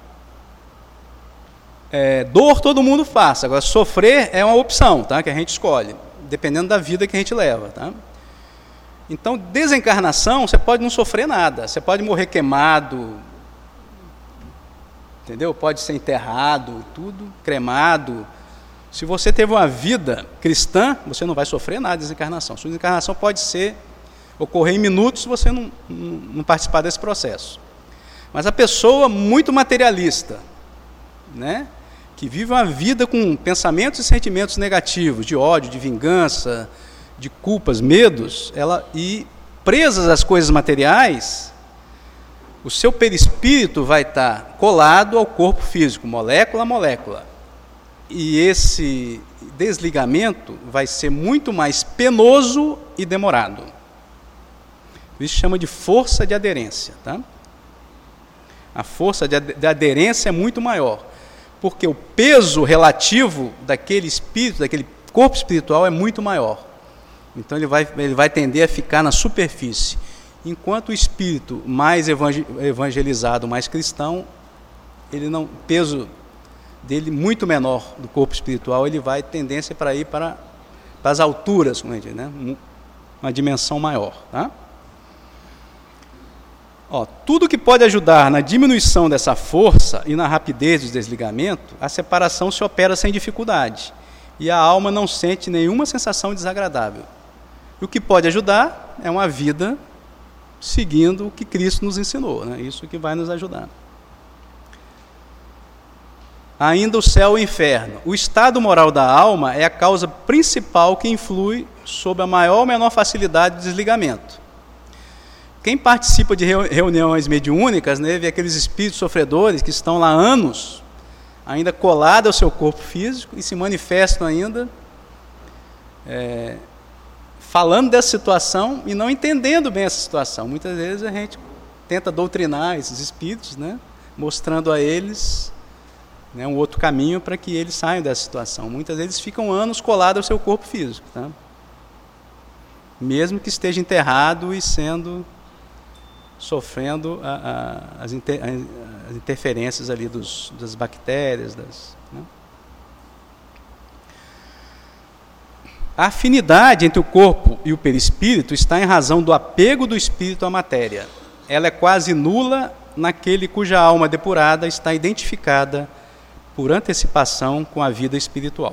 É, dor todo mundo faz, agora sofrer é uma opção, tá? Que a gente escolhe, dependendo da vida que a gente leva. Tá? Então, desencarnação, você pode não sofrer nada, você pode morrer queimado, entendeu? Pode ser enterrado, tudo, cremado. Se você teve uma vida cristã, você não vai sofrer nada de desencarnação. Sua desencarnação pode ser, ocorrer em minutos se você não, não, não participar desse processo. Mas a pessoa muito materialista, né, que vive uma vida com pensamentos e sentimentos negativos, de ódio, de vingança, de culpas, medos, ela, e presas às coisas materiais, o seu perispírito vai estar colado ao corpo físico, molécula a molécula. E esse desligamento vai ser muito mais penoso e demorado. Isso chama de força de aderência. Tá? A força de aderência é muito maior, porque o peso relativo daquele espírito, daquele corpo espiritual é muito maior. Então ele vai, ele vai tender a ficar na superfície. Enquanto o espírito mais evangelizado, mais cristão, ele não, o peso dele muito menor do corpo espiritual, ele vai tendência para ir para, para as alturas, como a gente diz, né? Uma dimensão maior. Tá? Ó, tudo que pode ajudar na diminuição dessa força e na rapidez do desligamento, a separação se opera sem dificuldade e a alma não sente nenhuma sensação desagradável. E o que pode ajudar é uma vida seguindo o que Cristo nos ensinou, né? Isso que vai nos ajudar. Ainda o céu e o inferno. O estado moral da alma é a causa principal que influi sobre a maior ou menor facilidade de desligamento. Quem participa de reuniões mediúnicas, né, vê aqueles espíritos sofredores que estão lá há anos, ainda colados ao seu corpo físico e se manifestam ainda é, falando dessa situação e não entendendo bem essa situação. Muitas vezes a gente tenta doutrinar esses espíritos, né, mostrando a eles, né, um outro caminho para que eles saiam dessa situação. Muitas vezes ficam anos colados ao seu corpo físico, tá? Mesmo que esteja enterrado e sendo sofrendo a, a, as, inter, as interferências ali dos, das bactérias, das, né? A afinidade entre o corpo e o perispírito está em razão do apego do espírito à matéria. Ela é quase nula naquele cuja alma depurada está identificada por antecipação com a vida espiritual.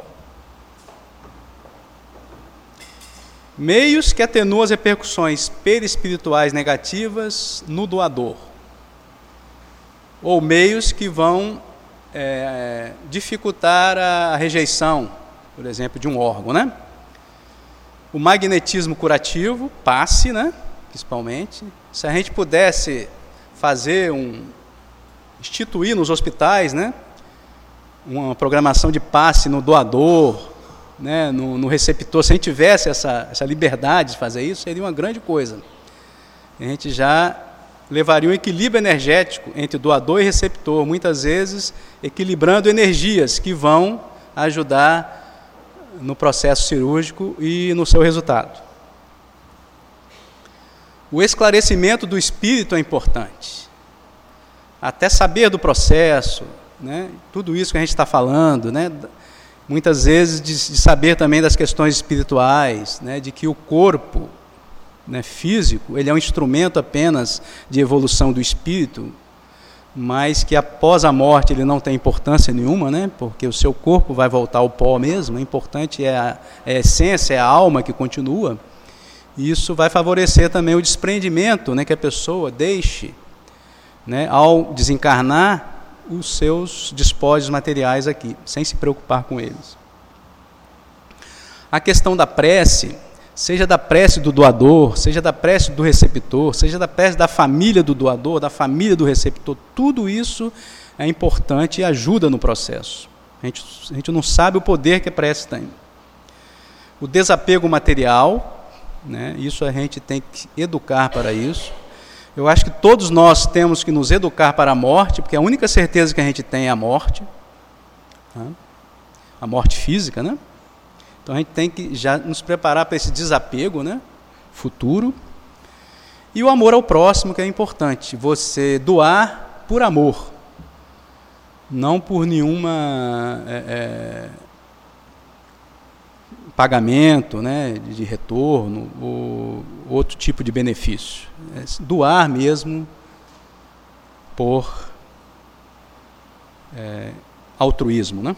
Meios que atenuam as repercussões perispirituais negativas no doador, ou meios que vão é, dificultar a rejeição, por exemplo, de um órgão, né? O magnetismo curativo, passe, né? Principalmente. Se a gente pudesse fazer um, instituir nos hospitais, né? Uma programação de passe no doador, né? no, no receptor, se a gente tivesse essa, essa liberdade de fazer isso, seria uma grande coisa. A gente já levaria um equilíbrio energético entre doador e receptor, muitas vezes equilibrando energias que vão ajudar no processo cirúrgico e no seu resultado. O esclarecimento do espírito é importante. Até saber do processo, né? Tudo isso que a gente está falando, né? Muitas vezes de, de saber também das questões espirituais, né? De que o corpo, né, físico, ele é um instrumento apenas de evolução do espírito, mas que após a morte ele não tem importância nenhuma, né? Porque o seu corpo vai voltar ao pó mesmo. O importante é a, é a essência, é a alma que continua. E isso vai favorecer também o desprendimento, né, que a pessoa deixe, né, ao desencarnar, os seus despojos materiais aqui, sem se preocupar com eles. A questão da prece, seja da prece do doador, seja da prece do receptor, seja da prece da família do doador, da família do receptor, tudo isso é importante e ajuda no processo. A gente, a gente não sabe o poder que a prece tem. O desapego material, né, isso a gente tem que educar para isso. Eu acho que todos nós temos que nos educar para a morte, porque a única certeza que a gente tem é a morte, né? A morte física, né? Então a gente tem que já nos preparar para esse desapego, né, futuro. E o amor ao próximo, que é importante, você doar por amor, não por nenhuma é, é, pagamento, né, de retorno ou outro tipo de benefício. É doar mesmo por é, altruísmo, né?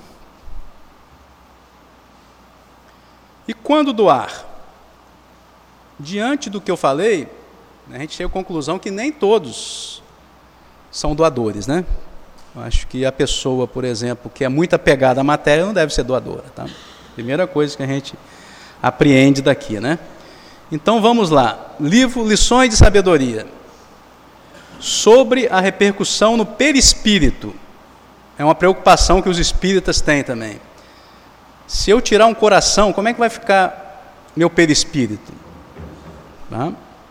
E quando doar? Diante do que eu falei, a gente chega à conclusão que nem todos são doadores, né? Eu acho que a pessoa, por exemplo, que é muito apegada à matéria, não deve ser doadora, tá? Primeira coisa que a gente apreende daqui, né? Então vamos lá. Livro Lições de Sabedoria. Sobre a repercussão no perispírito. É uma preocupação que os espíritas têm também. Se eu tirar um coração, como é que vai ficar meu perispírito? Tá?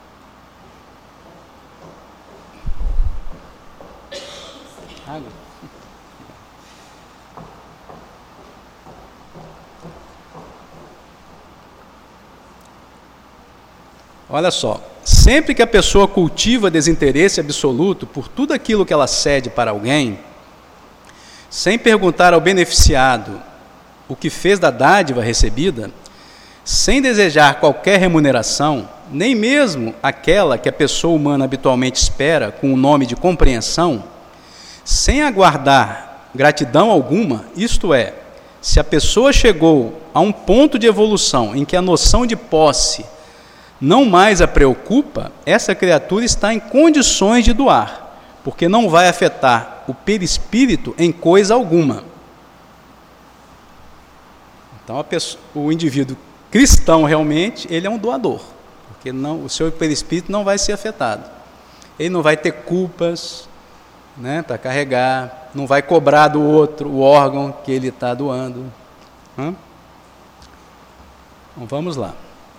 Água. Olha só, sempre que a pessoa cultiva desinteresse absoluto por tudo aquilo que ela cede para alguém, sem perguntar ao beneficiado o que fez da dádiva recebida, sem desejar qualquer remuneração, nem mesmo aquela que a pessoa humana habitualmente espera com o nome de compreensão, sem aguardar gratidão alguma, isto é, se a pessoa chegou a um ponto de evolução em que a noção de posse não mais a preocupa, essa criatura está em condições de doar, porque não vai afetar o perispírito em coisa alguma. Então, a pessoa, o indivíduo cristão realmente, ele é um doador, porque não, o seu perispírito não vai ser afetado. Ele não vai ter culpas, né, para carregar, não vai cobrar do outro o órgão que ele está doando. Hã? Então, vamos lá.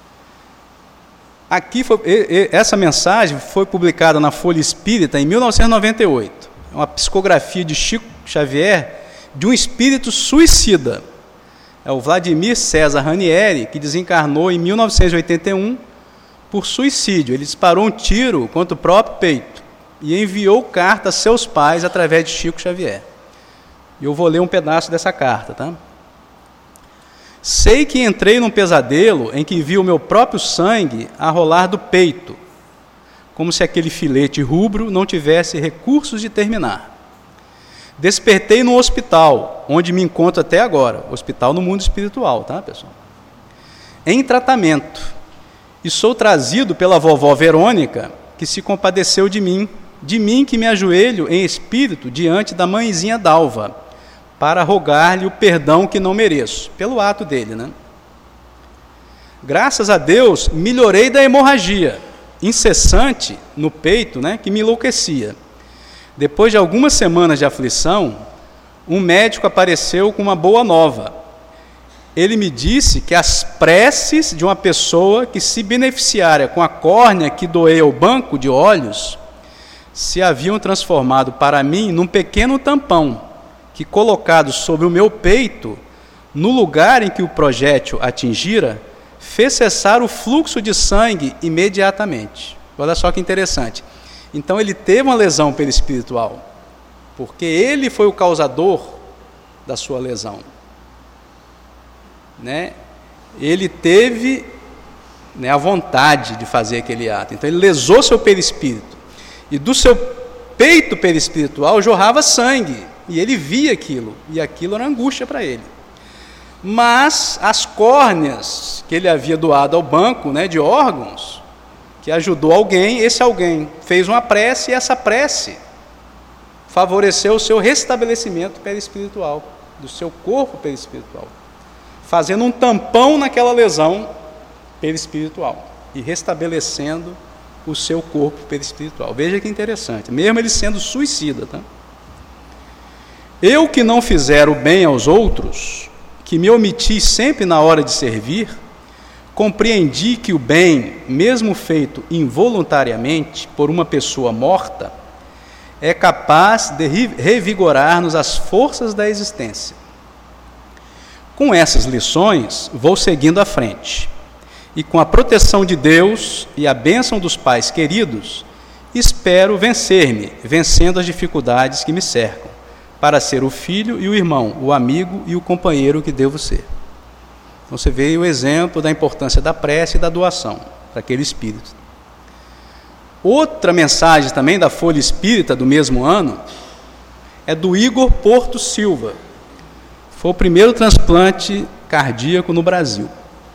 Aqui foi, essa mensagem foi publicada na Folha Espírita em mil novecentos e noventa e oito. É uma psicografia de Chico Xavier de um espírito suicida. É o Vladimir César Ranieri, que desencarnou em mil novecentos e oitenta e um por suicídio. Ele disparou um tiro contra o próprio peito e enviou carta a seus pais através de Chico Xavier. E eu vou ler um pedaço dessa carta, tá? Sei que entrei num pesadelo em que vi o meu próprio sangue a rolar do peito, como se aquele filete rubro não tivesse recursos de terminar. Despertei no hospital, onde me encontro até agora, hospital no mundo espiritual, tá, pessoal? Em tratamento, e sou trazido pela vovó Verônica, que se compadeceu de mim, de mim que me ajoelho em espírito diante da mãezinha Dalva, para rogar-lhe o perdão que não mereço, pelo ato dele, né? Graças a Deus, melhorei da hemorragia incessante no peito, né, que me enlouquecia. Depois de algumas semanas de aflição, um médico apareceu com uma boa nova. Ele me disse que as preces de uma pessoa que se beneficiara com a córnea que doei ao banco de olhos se haviam transformado para mim num pequeno tampão que, colocado sobre o meu peito, no lugar em que o projétil atingira, fez cessar o fluxo de sangue imediatamente. Olha só que interessante. Então ele teve uma lesão perispiritual, porque ele foi o causador da sua lesão. Né? Ele teve, né, a vontade de fazer aquele ato. Então ele lesou seu perispírito. E do seu peito perispiritual jorrava sangue. E ele via aquilo. E aquilo era angústia para ele. Mas as córneas que ele havia doado ao banco, né, de órgãos, que ajudou alguém, esse alguém fez uma prece, e essa prece favoreceu o seu restabelecimento perispiritual, do seu corpo perispiritual, fazendo um tampão naquela lesão perispiritual e restabelecendo o seu corpo perispiritual. Veja que interessante, mesmo ele sendo suicida, tá? Eu que não fizer o bem aos outros, que me omiti sempre na hora de servir, compreendi que o bem, mesmo feito involuntariamente por uma pessoa morta, é capaz de revigorar-nos as forças da existência. Com essas lições, vou seguindo à frente, e com a proteção de Deus e a bênção dos pais queridos, espero vencer-me, vencendo as dificuldades que me cercam, para ser o filho e o irmão, o amigo e o companheiro que devo ser. Então você vê o exemplo da importância da prece e da doação para aquele espírito. Outra mensagem também da Folha Espírita do mesmo ano é do Igor Porto Silva. Foi o primeiro transplante cardíaco no Brasil.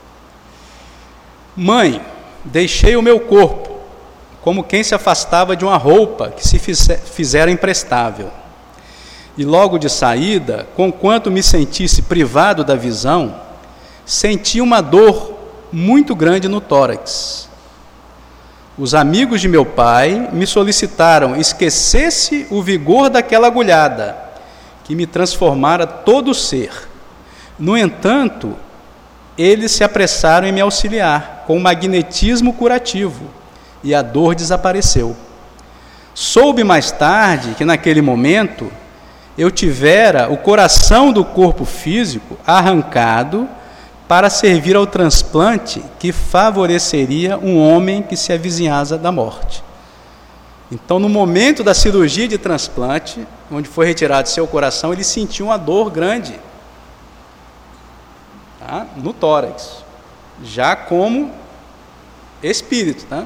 Mãe, deixei o meu corpo como quem se afastava de uma roupa que se fizera imprestável. E logo de saída, conquanto me sentisse privado da visão, senti uma dor muito grande no tórax. Os amigos de meu pai me solicitaram esquecesse o vigor daquela agulhada, que me transformara todo o ser. No entanto, eles se apressaram em me auxiliar, com um magnetismo curativo, e a dor desapareceu. Soube mais tarde que, naquele momento, eu tivera o coração do corpo físico arrancado para servir ao transplante que favoreceria um homem que se avizinhava da morte. Então, no momento da cirurgia de transplante, onde foi retirado seu coração, ele sentiu uma dor grande, tá? No tórax, já como espírito, tá?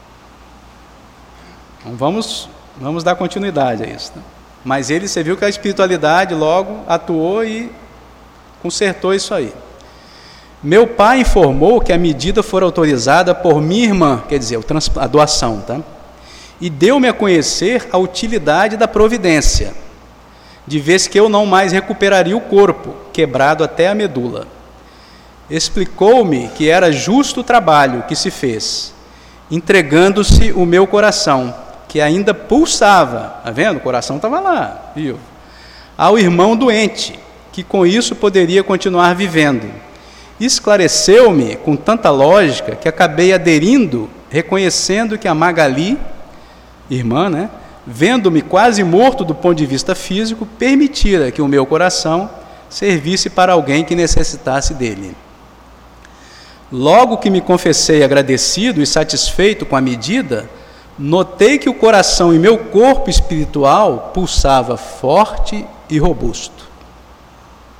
Então, vamos, vamos dar continuidade a isso, tá? Mas ele, você viu que a espiritualidade logo atuou e consertou isso aí. Meu pai informou que a medida fora autorizada por minha irmã, quer dizer, a doação, tá? E deu-me a conhecer a utilidade da providência, de vez que eu não mais recuperaria o corpo, quebrado até a medula. Explicou-me que era justo o trabalho que se fez, entregando-se o meu coração, que ainda pulsava, está vendo? O coração estava lá, viu? Ao irmão doente, que com isso poderia continuar vivendo. Esclareceu-me com tanta lógica que acabei aderindo, reconhecendo que a Magali, irmã, né, vendo-me quase morto do ponto de vista físico, permitira que o meu coração servisse para alguém que necessitasse dele. Logo que me confessei agradecido e satisfeito com a medida, notei que o coração e meu corpo espiritual pulsava forte e robusto.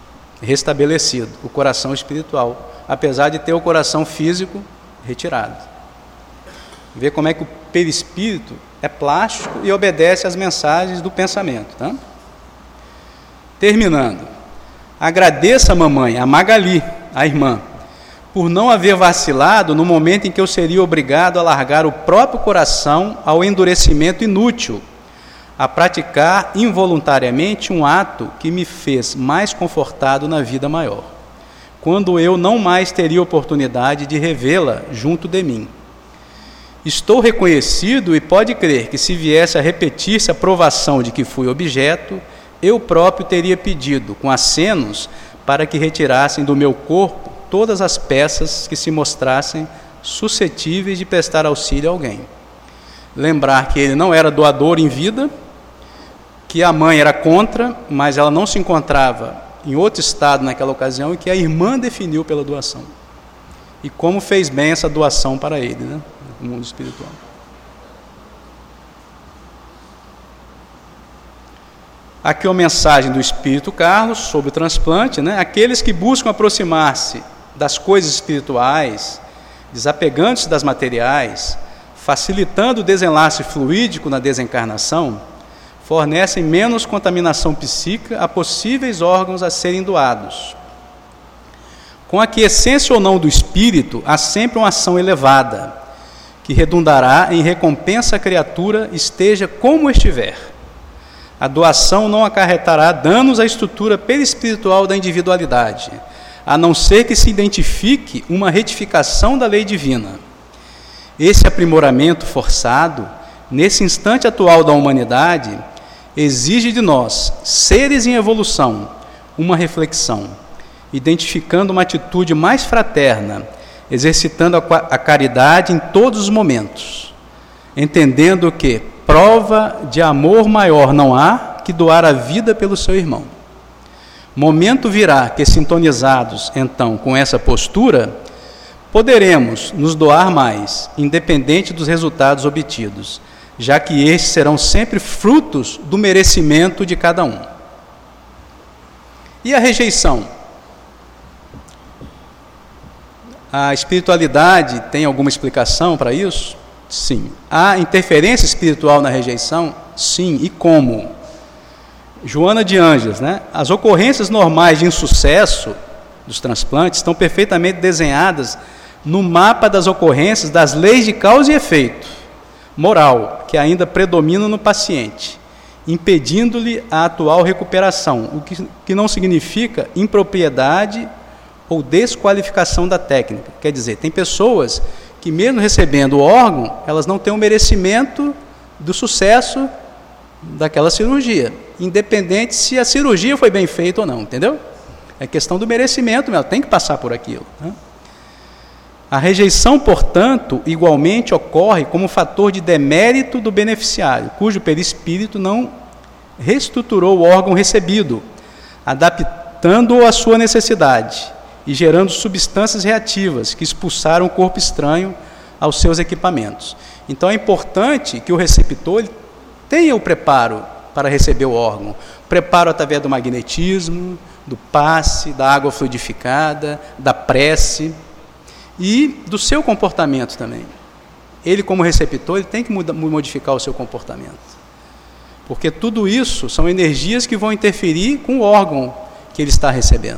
restabelecido, o coração espiritual, apesar de ter o coração físico retirado. Vê como é que o perispírito é plástico e obedece às mensagens do pensamento. Tá? Terminando, agradeça a mamãe, a Magali, a irmã, por não haver vacilado no momento em que eu seria obrigado a largar o próprio coração ao endurecimento inútil, a praticar involuntariamente um ato que me fez mais confortado na vida maior, quando eu não mais teria oportunidade de revê-la junto de mim. Estou reconhecido e pode crer que se viesse a repetir-se a provação de que fui objeto, eu próprio teria pedido, com acenos, para que retirassem do meu corpo todas as peças que se mostrassem suscetíveis de prestar auxílio a alguém. Lembrar que ele não era doador em vida, que a mãe era contra, mas ela não se encontrava em outro estado naquela ocasião, e que a irmã definiu pela doação. E como fez bem essa doação para ele, né, no mundo espiritual. Aqui uma mensagem do Espírito Carlos sobre o transplante, né? Aqueles que buscam aproximar-se das coisas espirituais, desapegando-se das materiais, facilitando o desenlace fluídico na desencarnação, fornecem menos contaminação psíquica a possíveis órgãos a serem doados. Com a aquiescência ou não do espírito, há sempre uma ação elevada, que redundará em recompensa à criatura, esteja como estiver. A doação não acarretará danos à estrutura perispiritual da individualidade, a não ser que se identifique uma retificação da lei divina. Esse aprimoramento forçado, nesse instante atual da humanidade, exige de nós, seres em evolução, uma reflexão, identificando uma atitude mais fraterna, exercitando a caridade em todos os momentos, entendendo que prova de amor maior não há que doar a vida pelo seu irmão. Momento virá que, sintonizados então com essa postura, poderemos nos doar mais, independente dos resultados obtidos, já que estes serão sempre frutos do merecimento de cada um. E a rejeição? A espiritualidade tem alguma explicação para isso? Sim. Há interferência espiritual na rejeição? Sim. E como? Joana de Ângeles, né? As ocorrências normais de insucesso dos transplantes estão perfeitamente desenhadas no mapa das ocorrências das leis de causa e efeito moral, que ainda predominam no paciente, impedindo-lhe a atual recuperação, o que, que não significa impropriedade ou desqualificação da técnica. Quer dizer, tem pessoas que mesmo recebendo o órgão, elas não têm o merecimento do sucesso daquela cirurgia, independente se a cirurgia foi bem feita ou não, entendeu? É questão do merecimento, ela tem que passar por aquilo, né? A rejeição, portanto, igualmente ocorre como fator de demérito do beneficiário, cujo perispírito não reestruturou o órgão recebido, adaptando-o à sua necessidade e gerando substâncias reativas que expulsaram o corpo estranho aos seus equipamentos. Então é importante que o receptor ele tenha o preparo para receber o órgão, preparo através do magnetismo, do passe, da água fluidificada, da prece e do seu comportamento também. Ele, como receptor, ele tem que modificar o seu comportamento, porque tudo isso são energias que vão interferir com o órgão que ele está recebendo.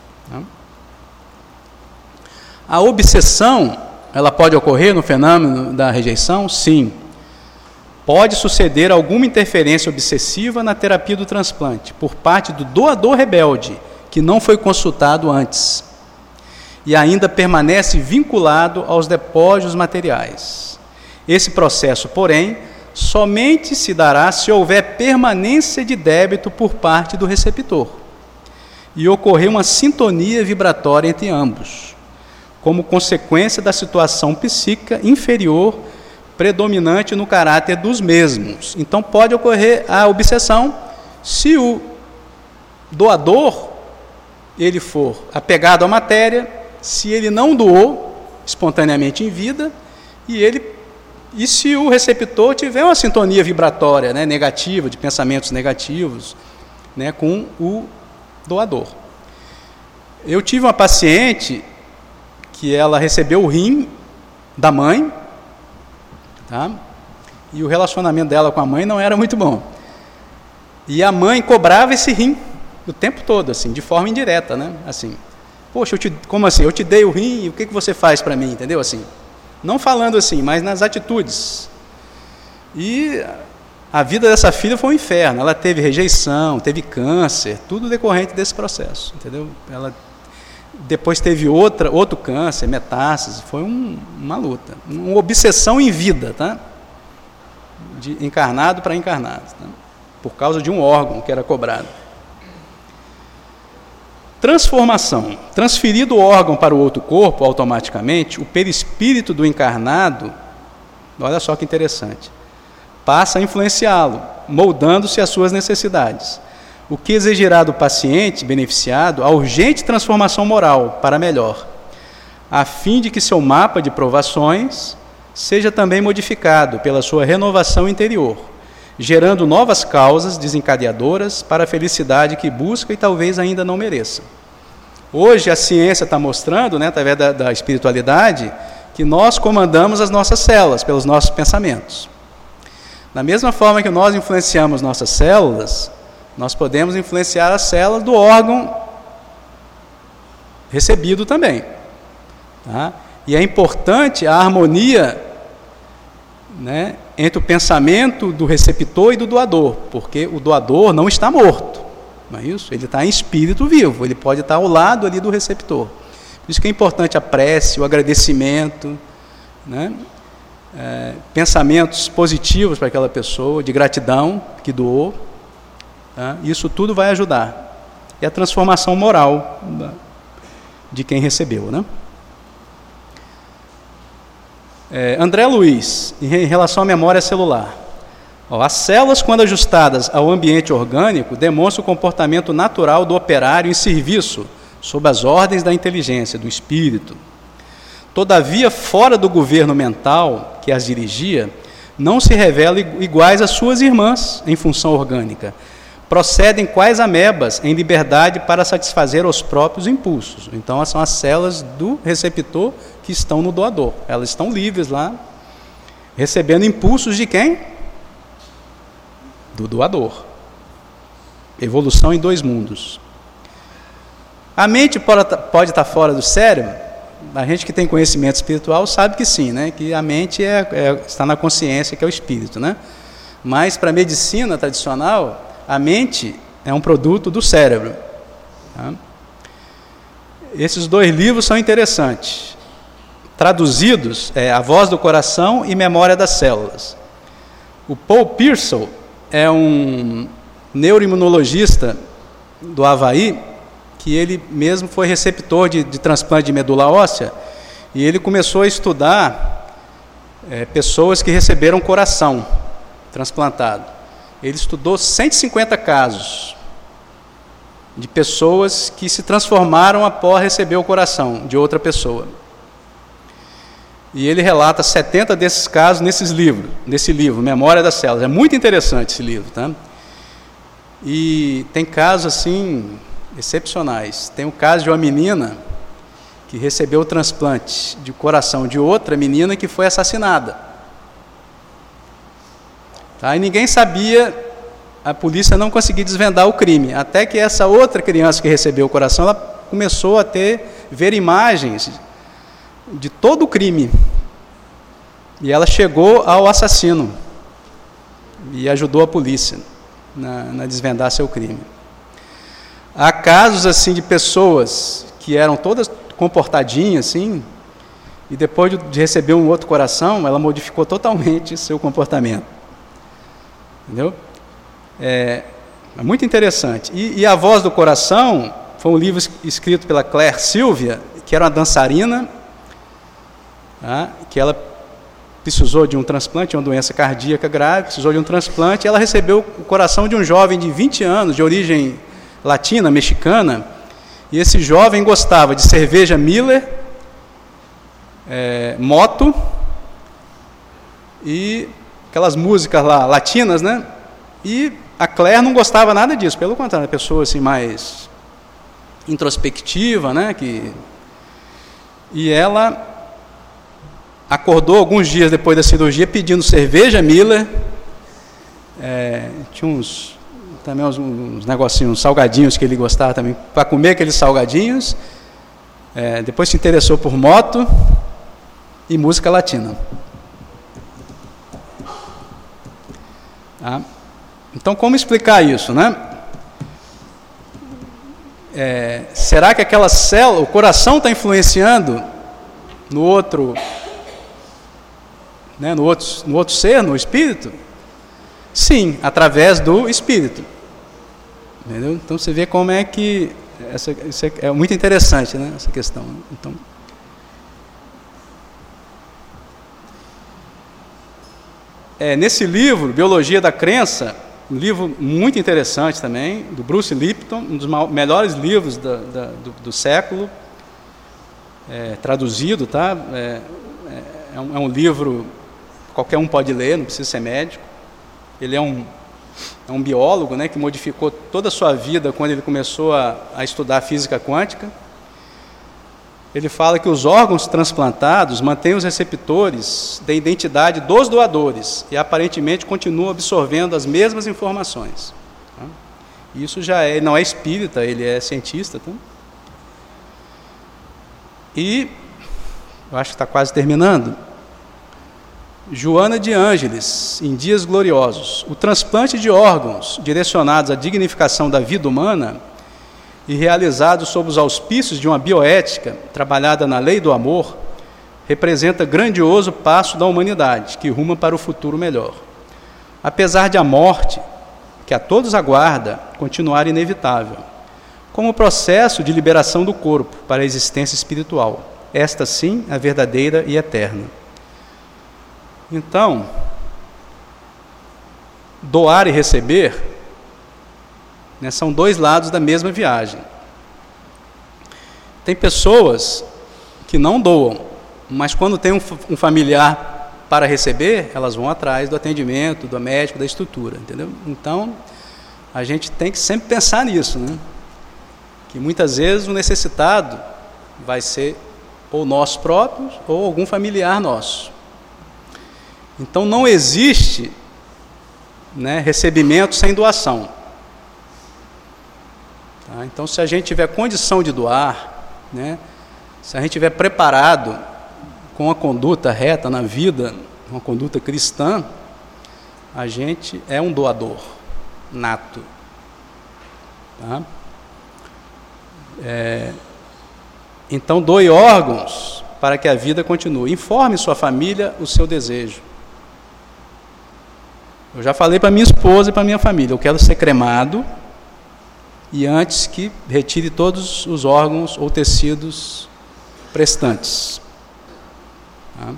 A obsessão, ela pode ocorrer no fenômeno da rejeição? Sim. Pode suceder alguma interferência obsessiva na terapia do transplante, por parte do doador rebelde, que não foi consultado antes, e ainda permanece vinculado aos depósitos materiais. Esse processo, porém, somente se dará se houver permanência de débito por parte do receptor, e ocorrer uma sintonia vibratória entre ambos, como consequência da situação psíquica inferior predominante no caráter dos mesmos. Então pode ocorrer a obsessão se o doador ele for apegado à matéria, se ele não doou espontaneamente em vida, e, ele, e se o receptor tiver uma sintonia vibratória, né, negativa, de pensamentos negativos, né, com o doador. Eu tive uma paciente que ela recebeu o rim da mãe, tá? E o relacionamento dela com a mãe não era muito bom. E a mãe cobrava esse rim o tempo todo, assim, de forma indireta, né? Assim, poxa, eu te, como assim? Eu te dei o rim e o que, que você faz para mim, entendeu? Assim, não falando assim, mas nas atitudes. E a vida dessa filha foi um inferno. Ela teve rejeição, teve câncer, tudo decorrente desse processo, entendeu? Ela depois teve outra, outro câncer, metástase. Foi um, uma luta, uma obsessão em vida, tá? De encarnado para encarnado, tá? Por causa de um órgão que era cobrado. Transformação. Transferido o órgão para o outro corpo, automaticamente, o perispírito do encarnado, olha só que interessante, passa a influenciá-lo, moldando-se às suas necessidades, o que exigirá do paciente beneficiado a urgente transformação moral para melhor, a fim de que seu mapa de provações seja também modificado pela sua renovação interior, gerando novas causas desencadeadoras para a felicidade que busca e talvez ainda não mereça. Hoje a ciência está mostrando, né, através da, da espiritualidade, que nós comandamos as nossas células pelos nossos pensamentos. Da mesma forma que nós influenciamos nossas células, nós podemos influenciar as células do órgão recebido também. Tá? E é importante a harmonia, né, entre o pensamento do receptor e do doador, porque o doador não está morto, não é isso? Ele está em espírito vivo, ele pode estar ao lado ali do receptor. Por isso que é importante a prece, o agradecimento, né? É, pensamentos positivos para aquela pessoa, de gratidão que doou, tá? Isso tudo vai ajudar. E a transformação moral da, de quem recebeu, né? É, André Luiz, em relação à memória celular. Ó, as células, quando ajustadas ao ambiente orgânico, demonstram o comportamento natural do operário em serviço, sob as ordens da inteligência, do espírito. Todavia, fora do governo mental que as dirigia, não se revelam iguais às suas irmãs em função orgânica. Procedem quais amebas em liberdade para satisfazer os próprios impulsos. Então, são as células do receptor que estão no doador. Elas estão livres lá, recebendo impulsos de quem? Do doador. Evolução em dois mundos. A mente pode, pode estar fora do cérebro? A gente que tem conhecimento espiritual sabe que sim, né? Que a mente é, é, está na consciência, que é o espírito, né? Mas para a medicina tradicional, a mente é um produto do cérebro. Tá? Esses dois livros são interessantes. Traduzidos, é A Voz do Coração e Memória das Células. O Paul Pearsall é um neuroimunologista do Havaí, que ele mesmo foi receptor de, de transplante de medula óssea, e ele começou a estudar é, pessoas que receberam coração transplantado. Ele estudou cento e cinquenta casos de pessoas que se transformaram após receber o coração de outra pessoa. E ele relata setenta desses casos nesses livros, nesse livro, Memória das Células. É muito interessante esse livro, tá? E tem casos assim excepcionais. Tem o caso de uma menina que recebeu o transplante de coração de outra menina que foi assassinada. Tá? E ninguém sabia, a polícia não conseguia desvendar o crime, até que essa outra criança que recebeu o coração, ela começou a ter, ver imagens de todo o crime. E ela chegou ao assassino e ajudou a polícia na, na desvendar seu crime. Há casos assim de pessoas que eram todas comportadinhas assim, e depois de receber um outro coração, ela modificou totalmente seu comportamento. Entendeu? É, é muito interessante. E, e A Voz do Coração foi um livro escrito pela Claire Sylvia, que era uma dançarina, tá? Que ela precisou de um transplante, uma doença cardíaca grave, precisou de um transplante, e ela recebeu o coração de um jovem de vinte anos, de origem latina, mexicana, e esse jovem gostava de cerveja Miller, é, moto, e aquelas músicas lá, latinas, né? E a Claire não gostava nada disso, pelo contrário, uma pessoa assim mais introspectiva, né? Que, e ela acordou alguns dias depois da cirurgia pedindo cerveja Miller, é, tinha uns, também uns, uns negocinhos, uns salgadinhos que ele gostava também, para comer aqueles salgadinhos, é, depois se interessou por moto e música latina. Tá? Então, como explicar isso, né? É, será que aquela célula, o coração está influenciando no outro... Né, no, outro, no outro ser, no espírito? Sim, através do espírito. Entendeu? Então você vê como é que essa, isso é, é muito interessante, né, essa questão. Então, é, nesse livro, Biologia da Crença, um livro muito interessante também, do Bruce Lipton, um dos melhores livros da, da, do, do século, é, traduzido, tá? É, é, um, é um livro... Qualquer um pode ler, não precisa ser médico. Ele é um, é um biólogo, né, que modificou toda a sua vida quando ele começou a, a estudar física quântica. Ele fala que os órgãos transplantados mantêm os receptores da identidade dos doadores e aparentemente continuam absorvendo as mesmas informações. Tá? Isso já é, ele não é espírita, ele é cientista. Tá? E eu acho que está quase terminando. Joana de Ângeles, em Dias Gloriosos, o transplante de órgãos direcionados à dignificação da vida humana e realizados sob os auspícios de uma bioética trabalhada na lei do amor, representa grandioso passo da humanidade que ruma para o futuro melhor. Apesar de a morte, que a todos aguarda, continuar inevitável, como processo de liberação do corpo para a existência espiritual, esta sim a verdadeira e eterna. Então, doar e receber, né, são dois lados da mesma viagem. Tem pessoas que não doam, mas quando tem um, um familiar para receber, elas vão atrás do atendimento, do médico, da estrutura, entendeu? Então, a gente tem que sempre pensar nisso, né? Que muitas vezes o necessitado vai ser ou nós próprios ou algum familiar nosso. Então, não existe, né, recebimento sem doação. Tá? Então, se a gente tiver condição de doar, né, se a gente estiver preparado com a conduta reta na vida, uma conduta cristã, a gente é um doador nato. Tá? É, então, doe órgãos para que a vida continue. Informe sua família o seu desejo. Eu já falei para minha esposa e para minha família, eu quero ser cremado e antes que retire todos os órgãos ou tecidos prestantes. Tá?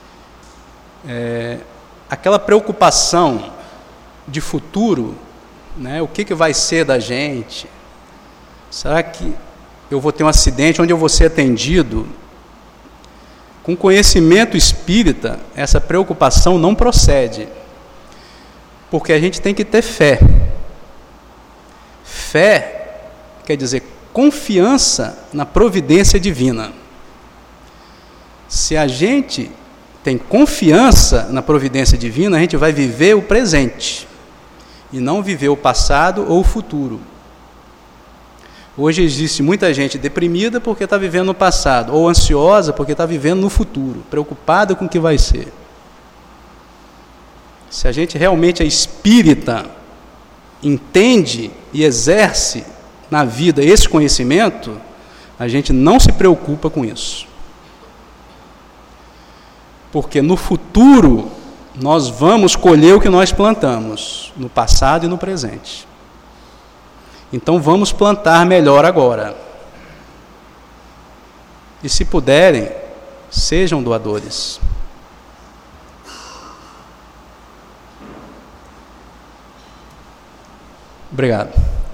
É, aquela preocupação de futuro, né, o que, que vai ser da gente? Será que eu vou ter um acidente onde eu vou ser atendido? Com conhecimento espírita, essa preocupação não procede. Porque a gente tem que ter fé. Fé quer dizer confiança na providência divina. Se a gente tem confiança na providência divina, a gente vai viver o presente e não viver o passado ou o futuro. Hoje existe muita gente deprimida porque está vivendo no passado, ou ansiosa porque está vivendo no futuro, preocupada com o que vai ser. Se a gente realmente é espírita, entende e exerce na vida esse conhecimento, a gente não se preocupa com isso. Porque no futuro, nós vamos colher o que nós plantamos, no passado e no presente. Então vamos plantar melhor agora. E se puderem, sejam doadores. Obrigado.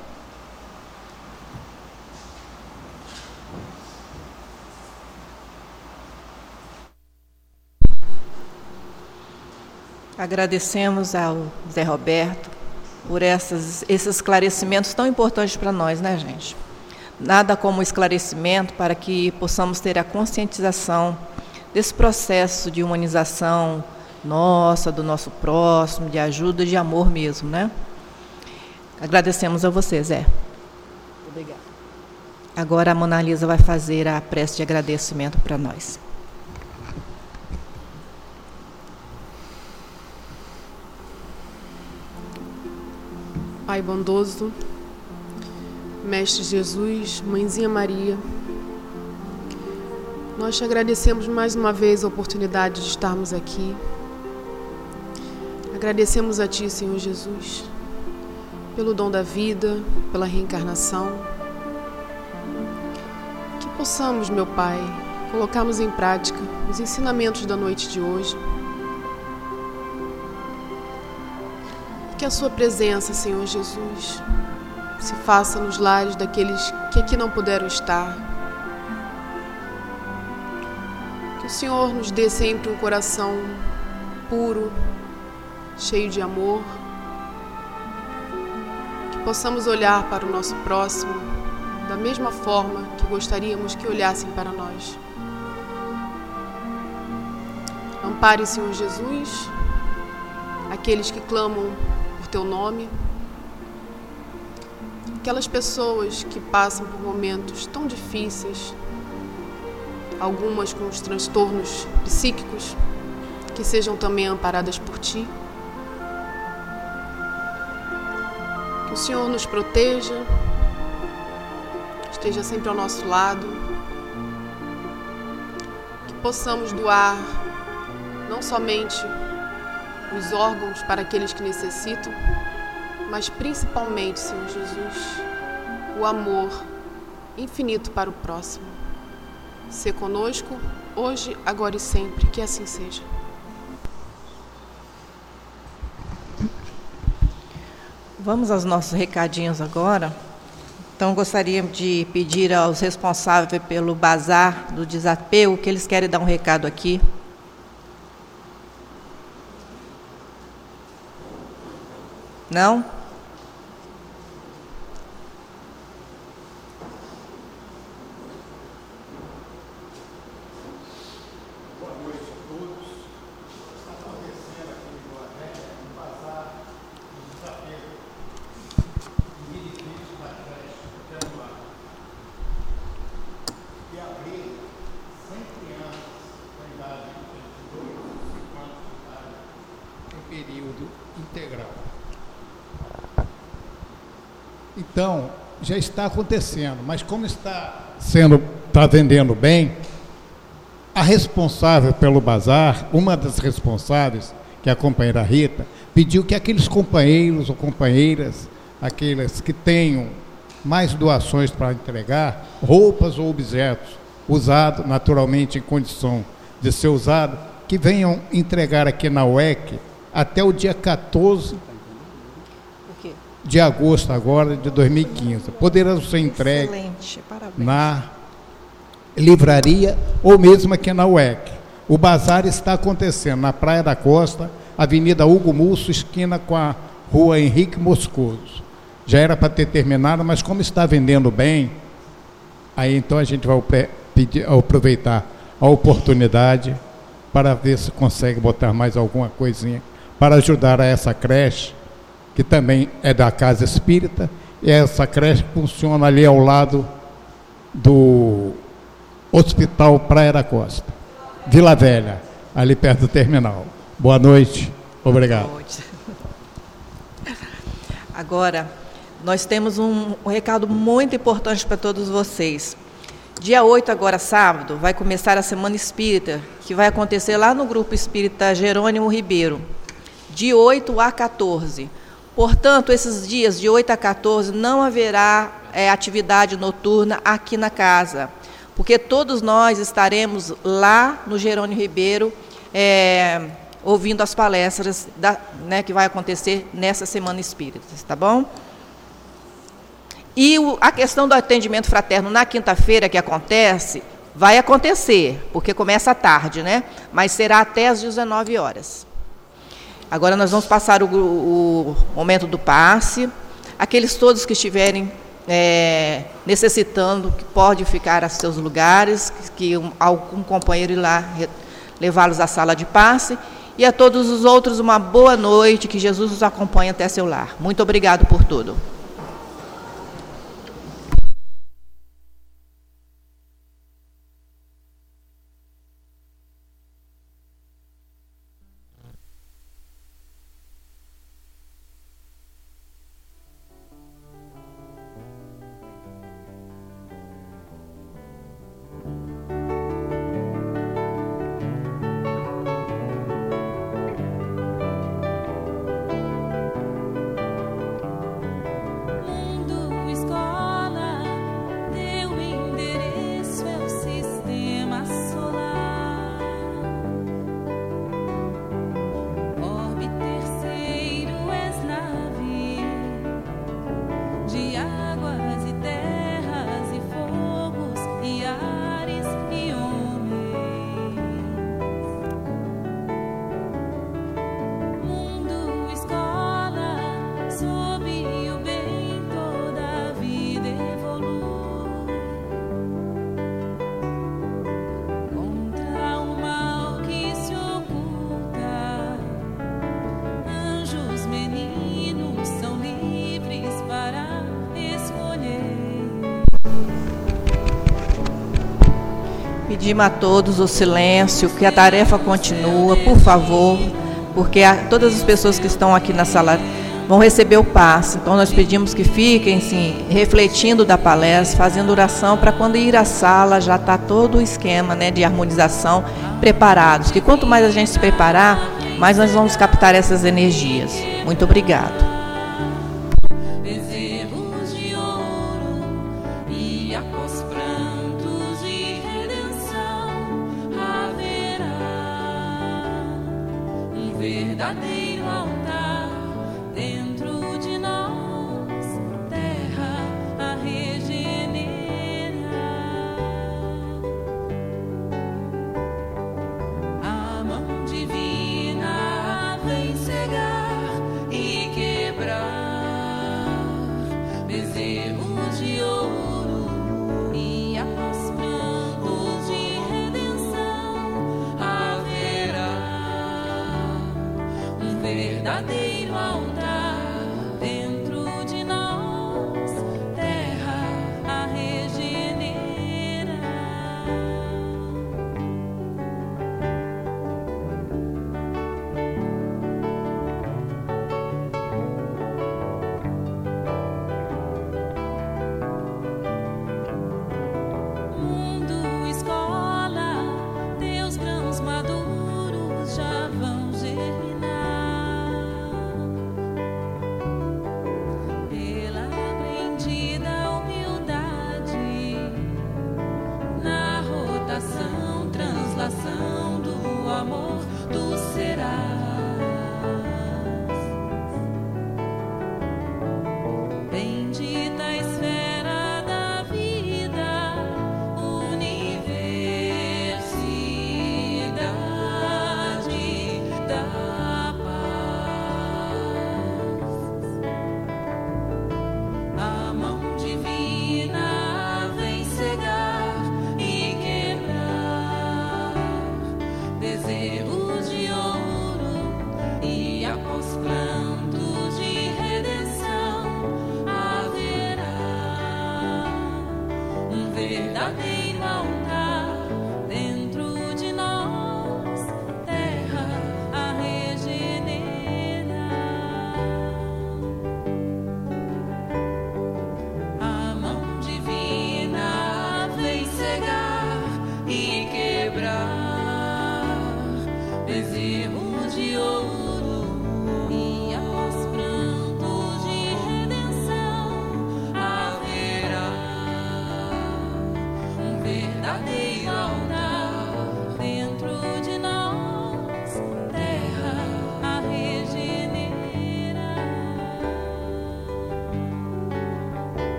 Agradecemos ao Zé Roberto por essas, esses esclarecimentos tão importantes para nós, né, gente? nada como esclarecimento para que possamos ter a conscientização desse processo de humanização nossa, do nosso próximo, de ajuda, de amor mesmo, né? Agradecemos a você, Zé. Obrigada. Agora a Mona Lisa vai fazer a prece de agradecimento para nós. Pai bondoso, Mestre Jesus, Mãezinha Maria, nós te agradecemos mais uma vez a oportunidade de estarmos aqui. Agradecemos a Ti, Senhor Jesus, pelo dom da vida, pela reencarnação. Que possamos, meu Pai, colocarmos em prática os ensinamentos da noite de hoje. Que a Sua presença, Senhor Jesus, se faça nos lares daqueles que aqui não puderam estar. Que o Senhor nos dê sempre um coração puro, cheio de amor. Que possamos olhar para o nosso próximo da mesma forma que gostaríamos que olhassem para nós. Ampare, Senhor Jesus, aqueles que clamam por Teu nome, aquelas pessoas que passam por momentos tão difíceis, algumas com os transtornos psíquicos, que sejam também amparadas por Ti. Que o Senhor nos proteja, esteja sempre ao nosso lado, que possamos doar não somente os órgãos para aqueles que necessitam, mas principalmente, Senhor Jesus, o amor infinito para o próximo. Sê conosco, hoje, agora e sempre, que assim seja. Vamos aos nossos recadinhos agora. Então, gostaria de pedir aos responsáveis pelo bazar do desapego que eles querem dar um recado aqui. Não? Boa noite a todos. Está acontecendo aqui em Boa Velha um bazar de desapego. Mini vídeo da creche do Januário. E abrir cem crianças com idade entre dois e cinco anos de idade em período integral. Então, já está acontecendo, mas como está sendo, está vendendo bem, a responsável pelo bazar, uma das responsáveis, que é a companheira Rita, pediu que aqueles companheiros ou companheiras, aqueles que tenham mais doações para entregar, roupas ou objetos usados naturalmente em condição de ser usado, que venham entregar aqui na U E C até o dia quatorze de agosto agora de dois mil e quinze. Poderão ser entregues na livraria ou mesmo aqui na U E C. O bazar está acontecendo na Praia da Costa, Avenida Hugo Musso, esquina com a Rua Henrique Moscoso. Já era para ter terminado, mas como está vendendo bem, aí então a gente vai pedir, aproveitar a oportunidade para ver se consegue botar mais alguma coisinha para ajudar a essa creche, que também é da Casa Espírita, e essa creche funciona ali ao lado do Hospital Praia da Costa, Vila Velha, ali perto do terminal. Boa noite, obrigado. Boa noite. Agora, nós temos um, um recado muito importante para todos vocês. Dia oito, agora sábado, vai começar a Semana Espírita, que vai acontecer lá no Grupo Espírita Jerônimo Ribeiro, de oito a quatorze. Portanto, esses dias de oito a quatorze não haverá é, atividade noturna aqui na casa, porque todos nós estaremos lá no Jerônimo Ribeiro é, ouvindo as palestras da, né, que vai acontecer nessa Semana Espírita, tá bom? E o, a questão do atendimento fraterno na quinta-feira que acontece, vai acontecer, porque começa à tarde, né? Mas será até às dezenove horas. Agora nós vamos passar o, o momento do passe. Aqueles todos que estiverem é, necessitando, que pode ficar a seus lugares, que um, algum companheiro ir lá levá-los à sala de passe. E a todos os outros, uma boa noite, que Jesus os acompanhe até seu lar. Muito obrigado por tudo. Pedimos a todos o silêncio, que a tarefa continua, por favor, porque a, todas as pessoas que estão aqui na sala vão receber o passe. Então nós pedimos que fiquem, sim, refletindo da palestra, fazendo oração, para quando ir à sala já está todo o esquema, né, de harmonização preparados. Que quanto mais a gente se preparar, mais nós vamos captar essas energias. Muito obrigado.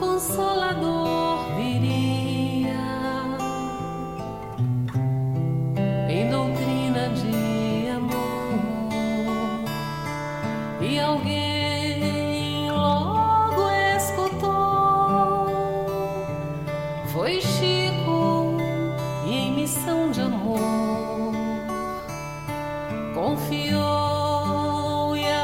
Consolador viria em doutrina de amor, e alguém logo escutou. Foi Chico e em missão de amor confiou e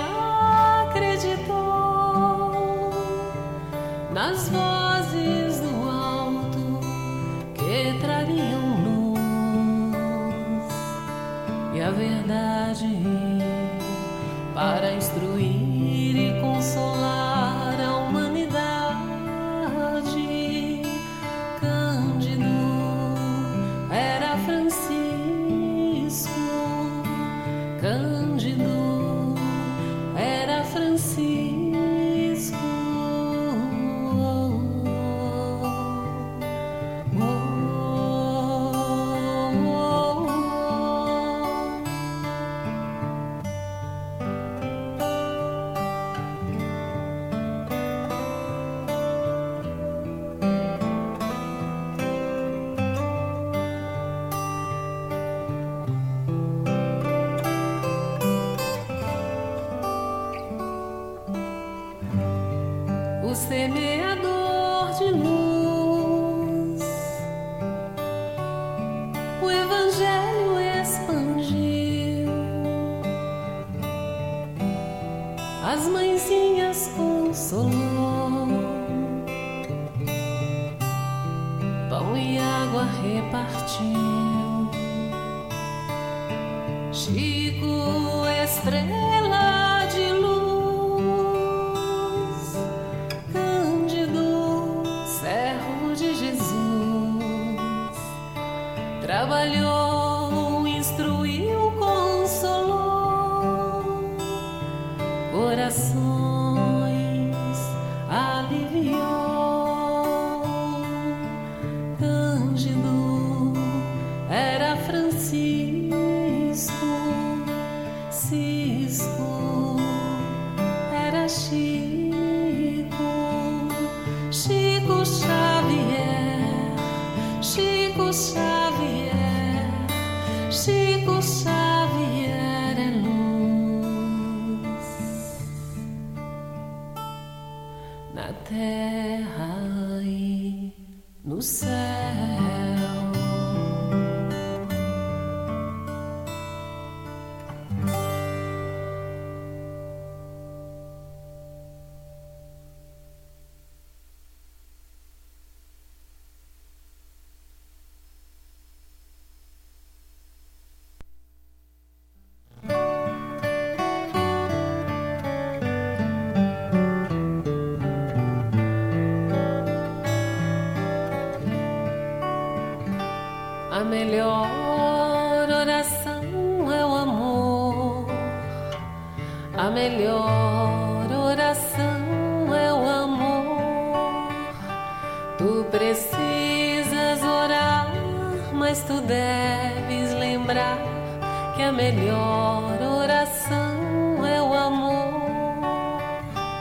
acreditou nas vozes do alto que trariam luz e a verdade para instruir e consolar a humanidade. Cândido era Francisco, Cândido era Francisco. O semeador de luz, o Evangelho expandiu, as mãezinhas consolou, pão e água repartiu. Chico, estrela de luz, trabalhou, instruiu, consolou, corações aliviou. Cândido era Francisco, Cisco era Chico, Chico Xavier, Chico Xavier, Chico Xavier é luz na terra e no céu. A melhor oração é o amor, a melhor oração é o amor. Tu precisas orar, mas tu deves lembrar que a melhor oração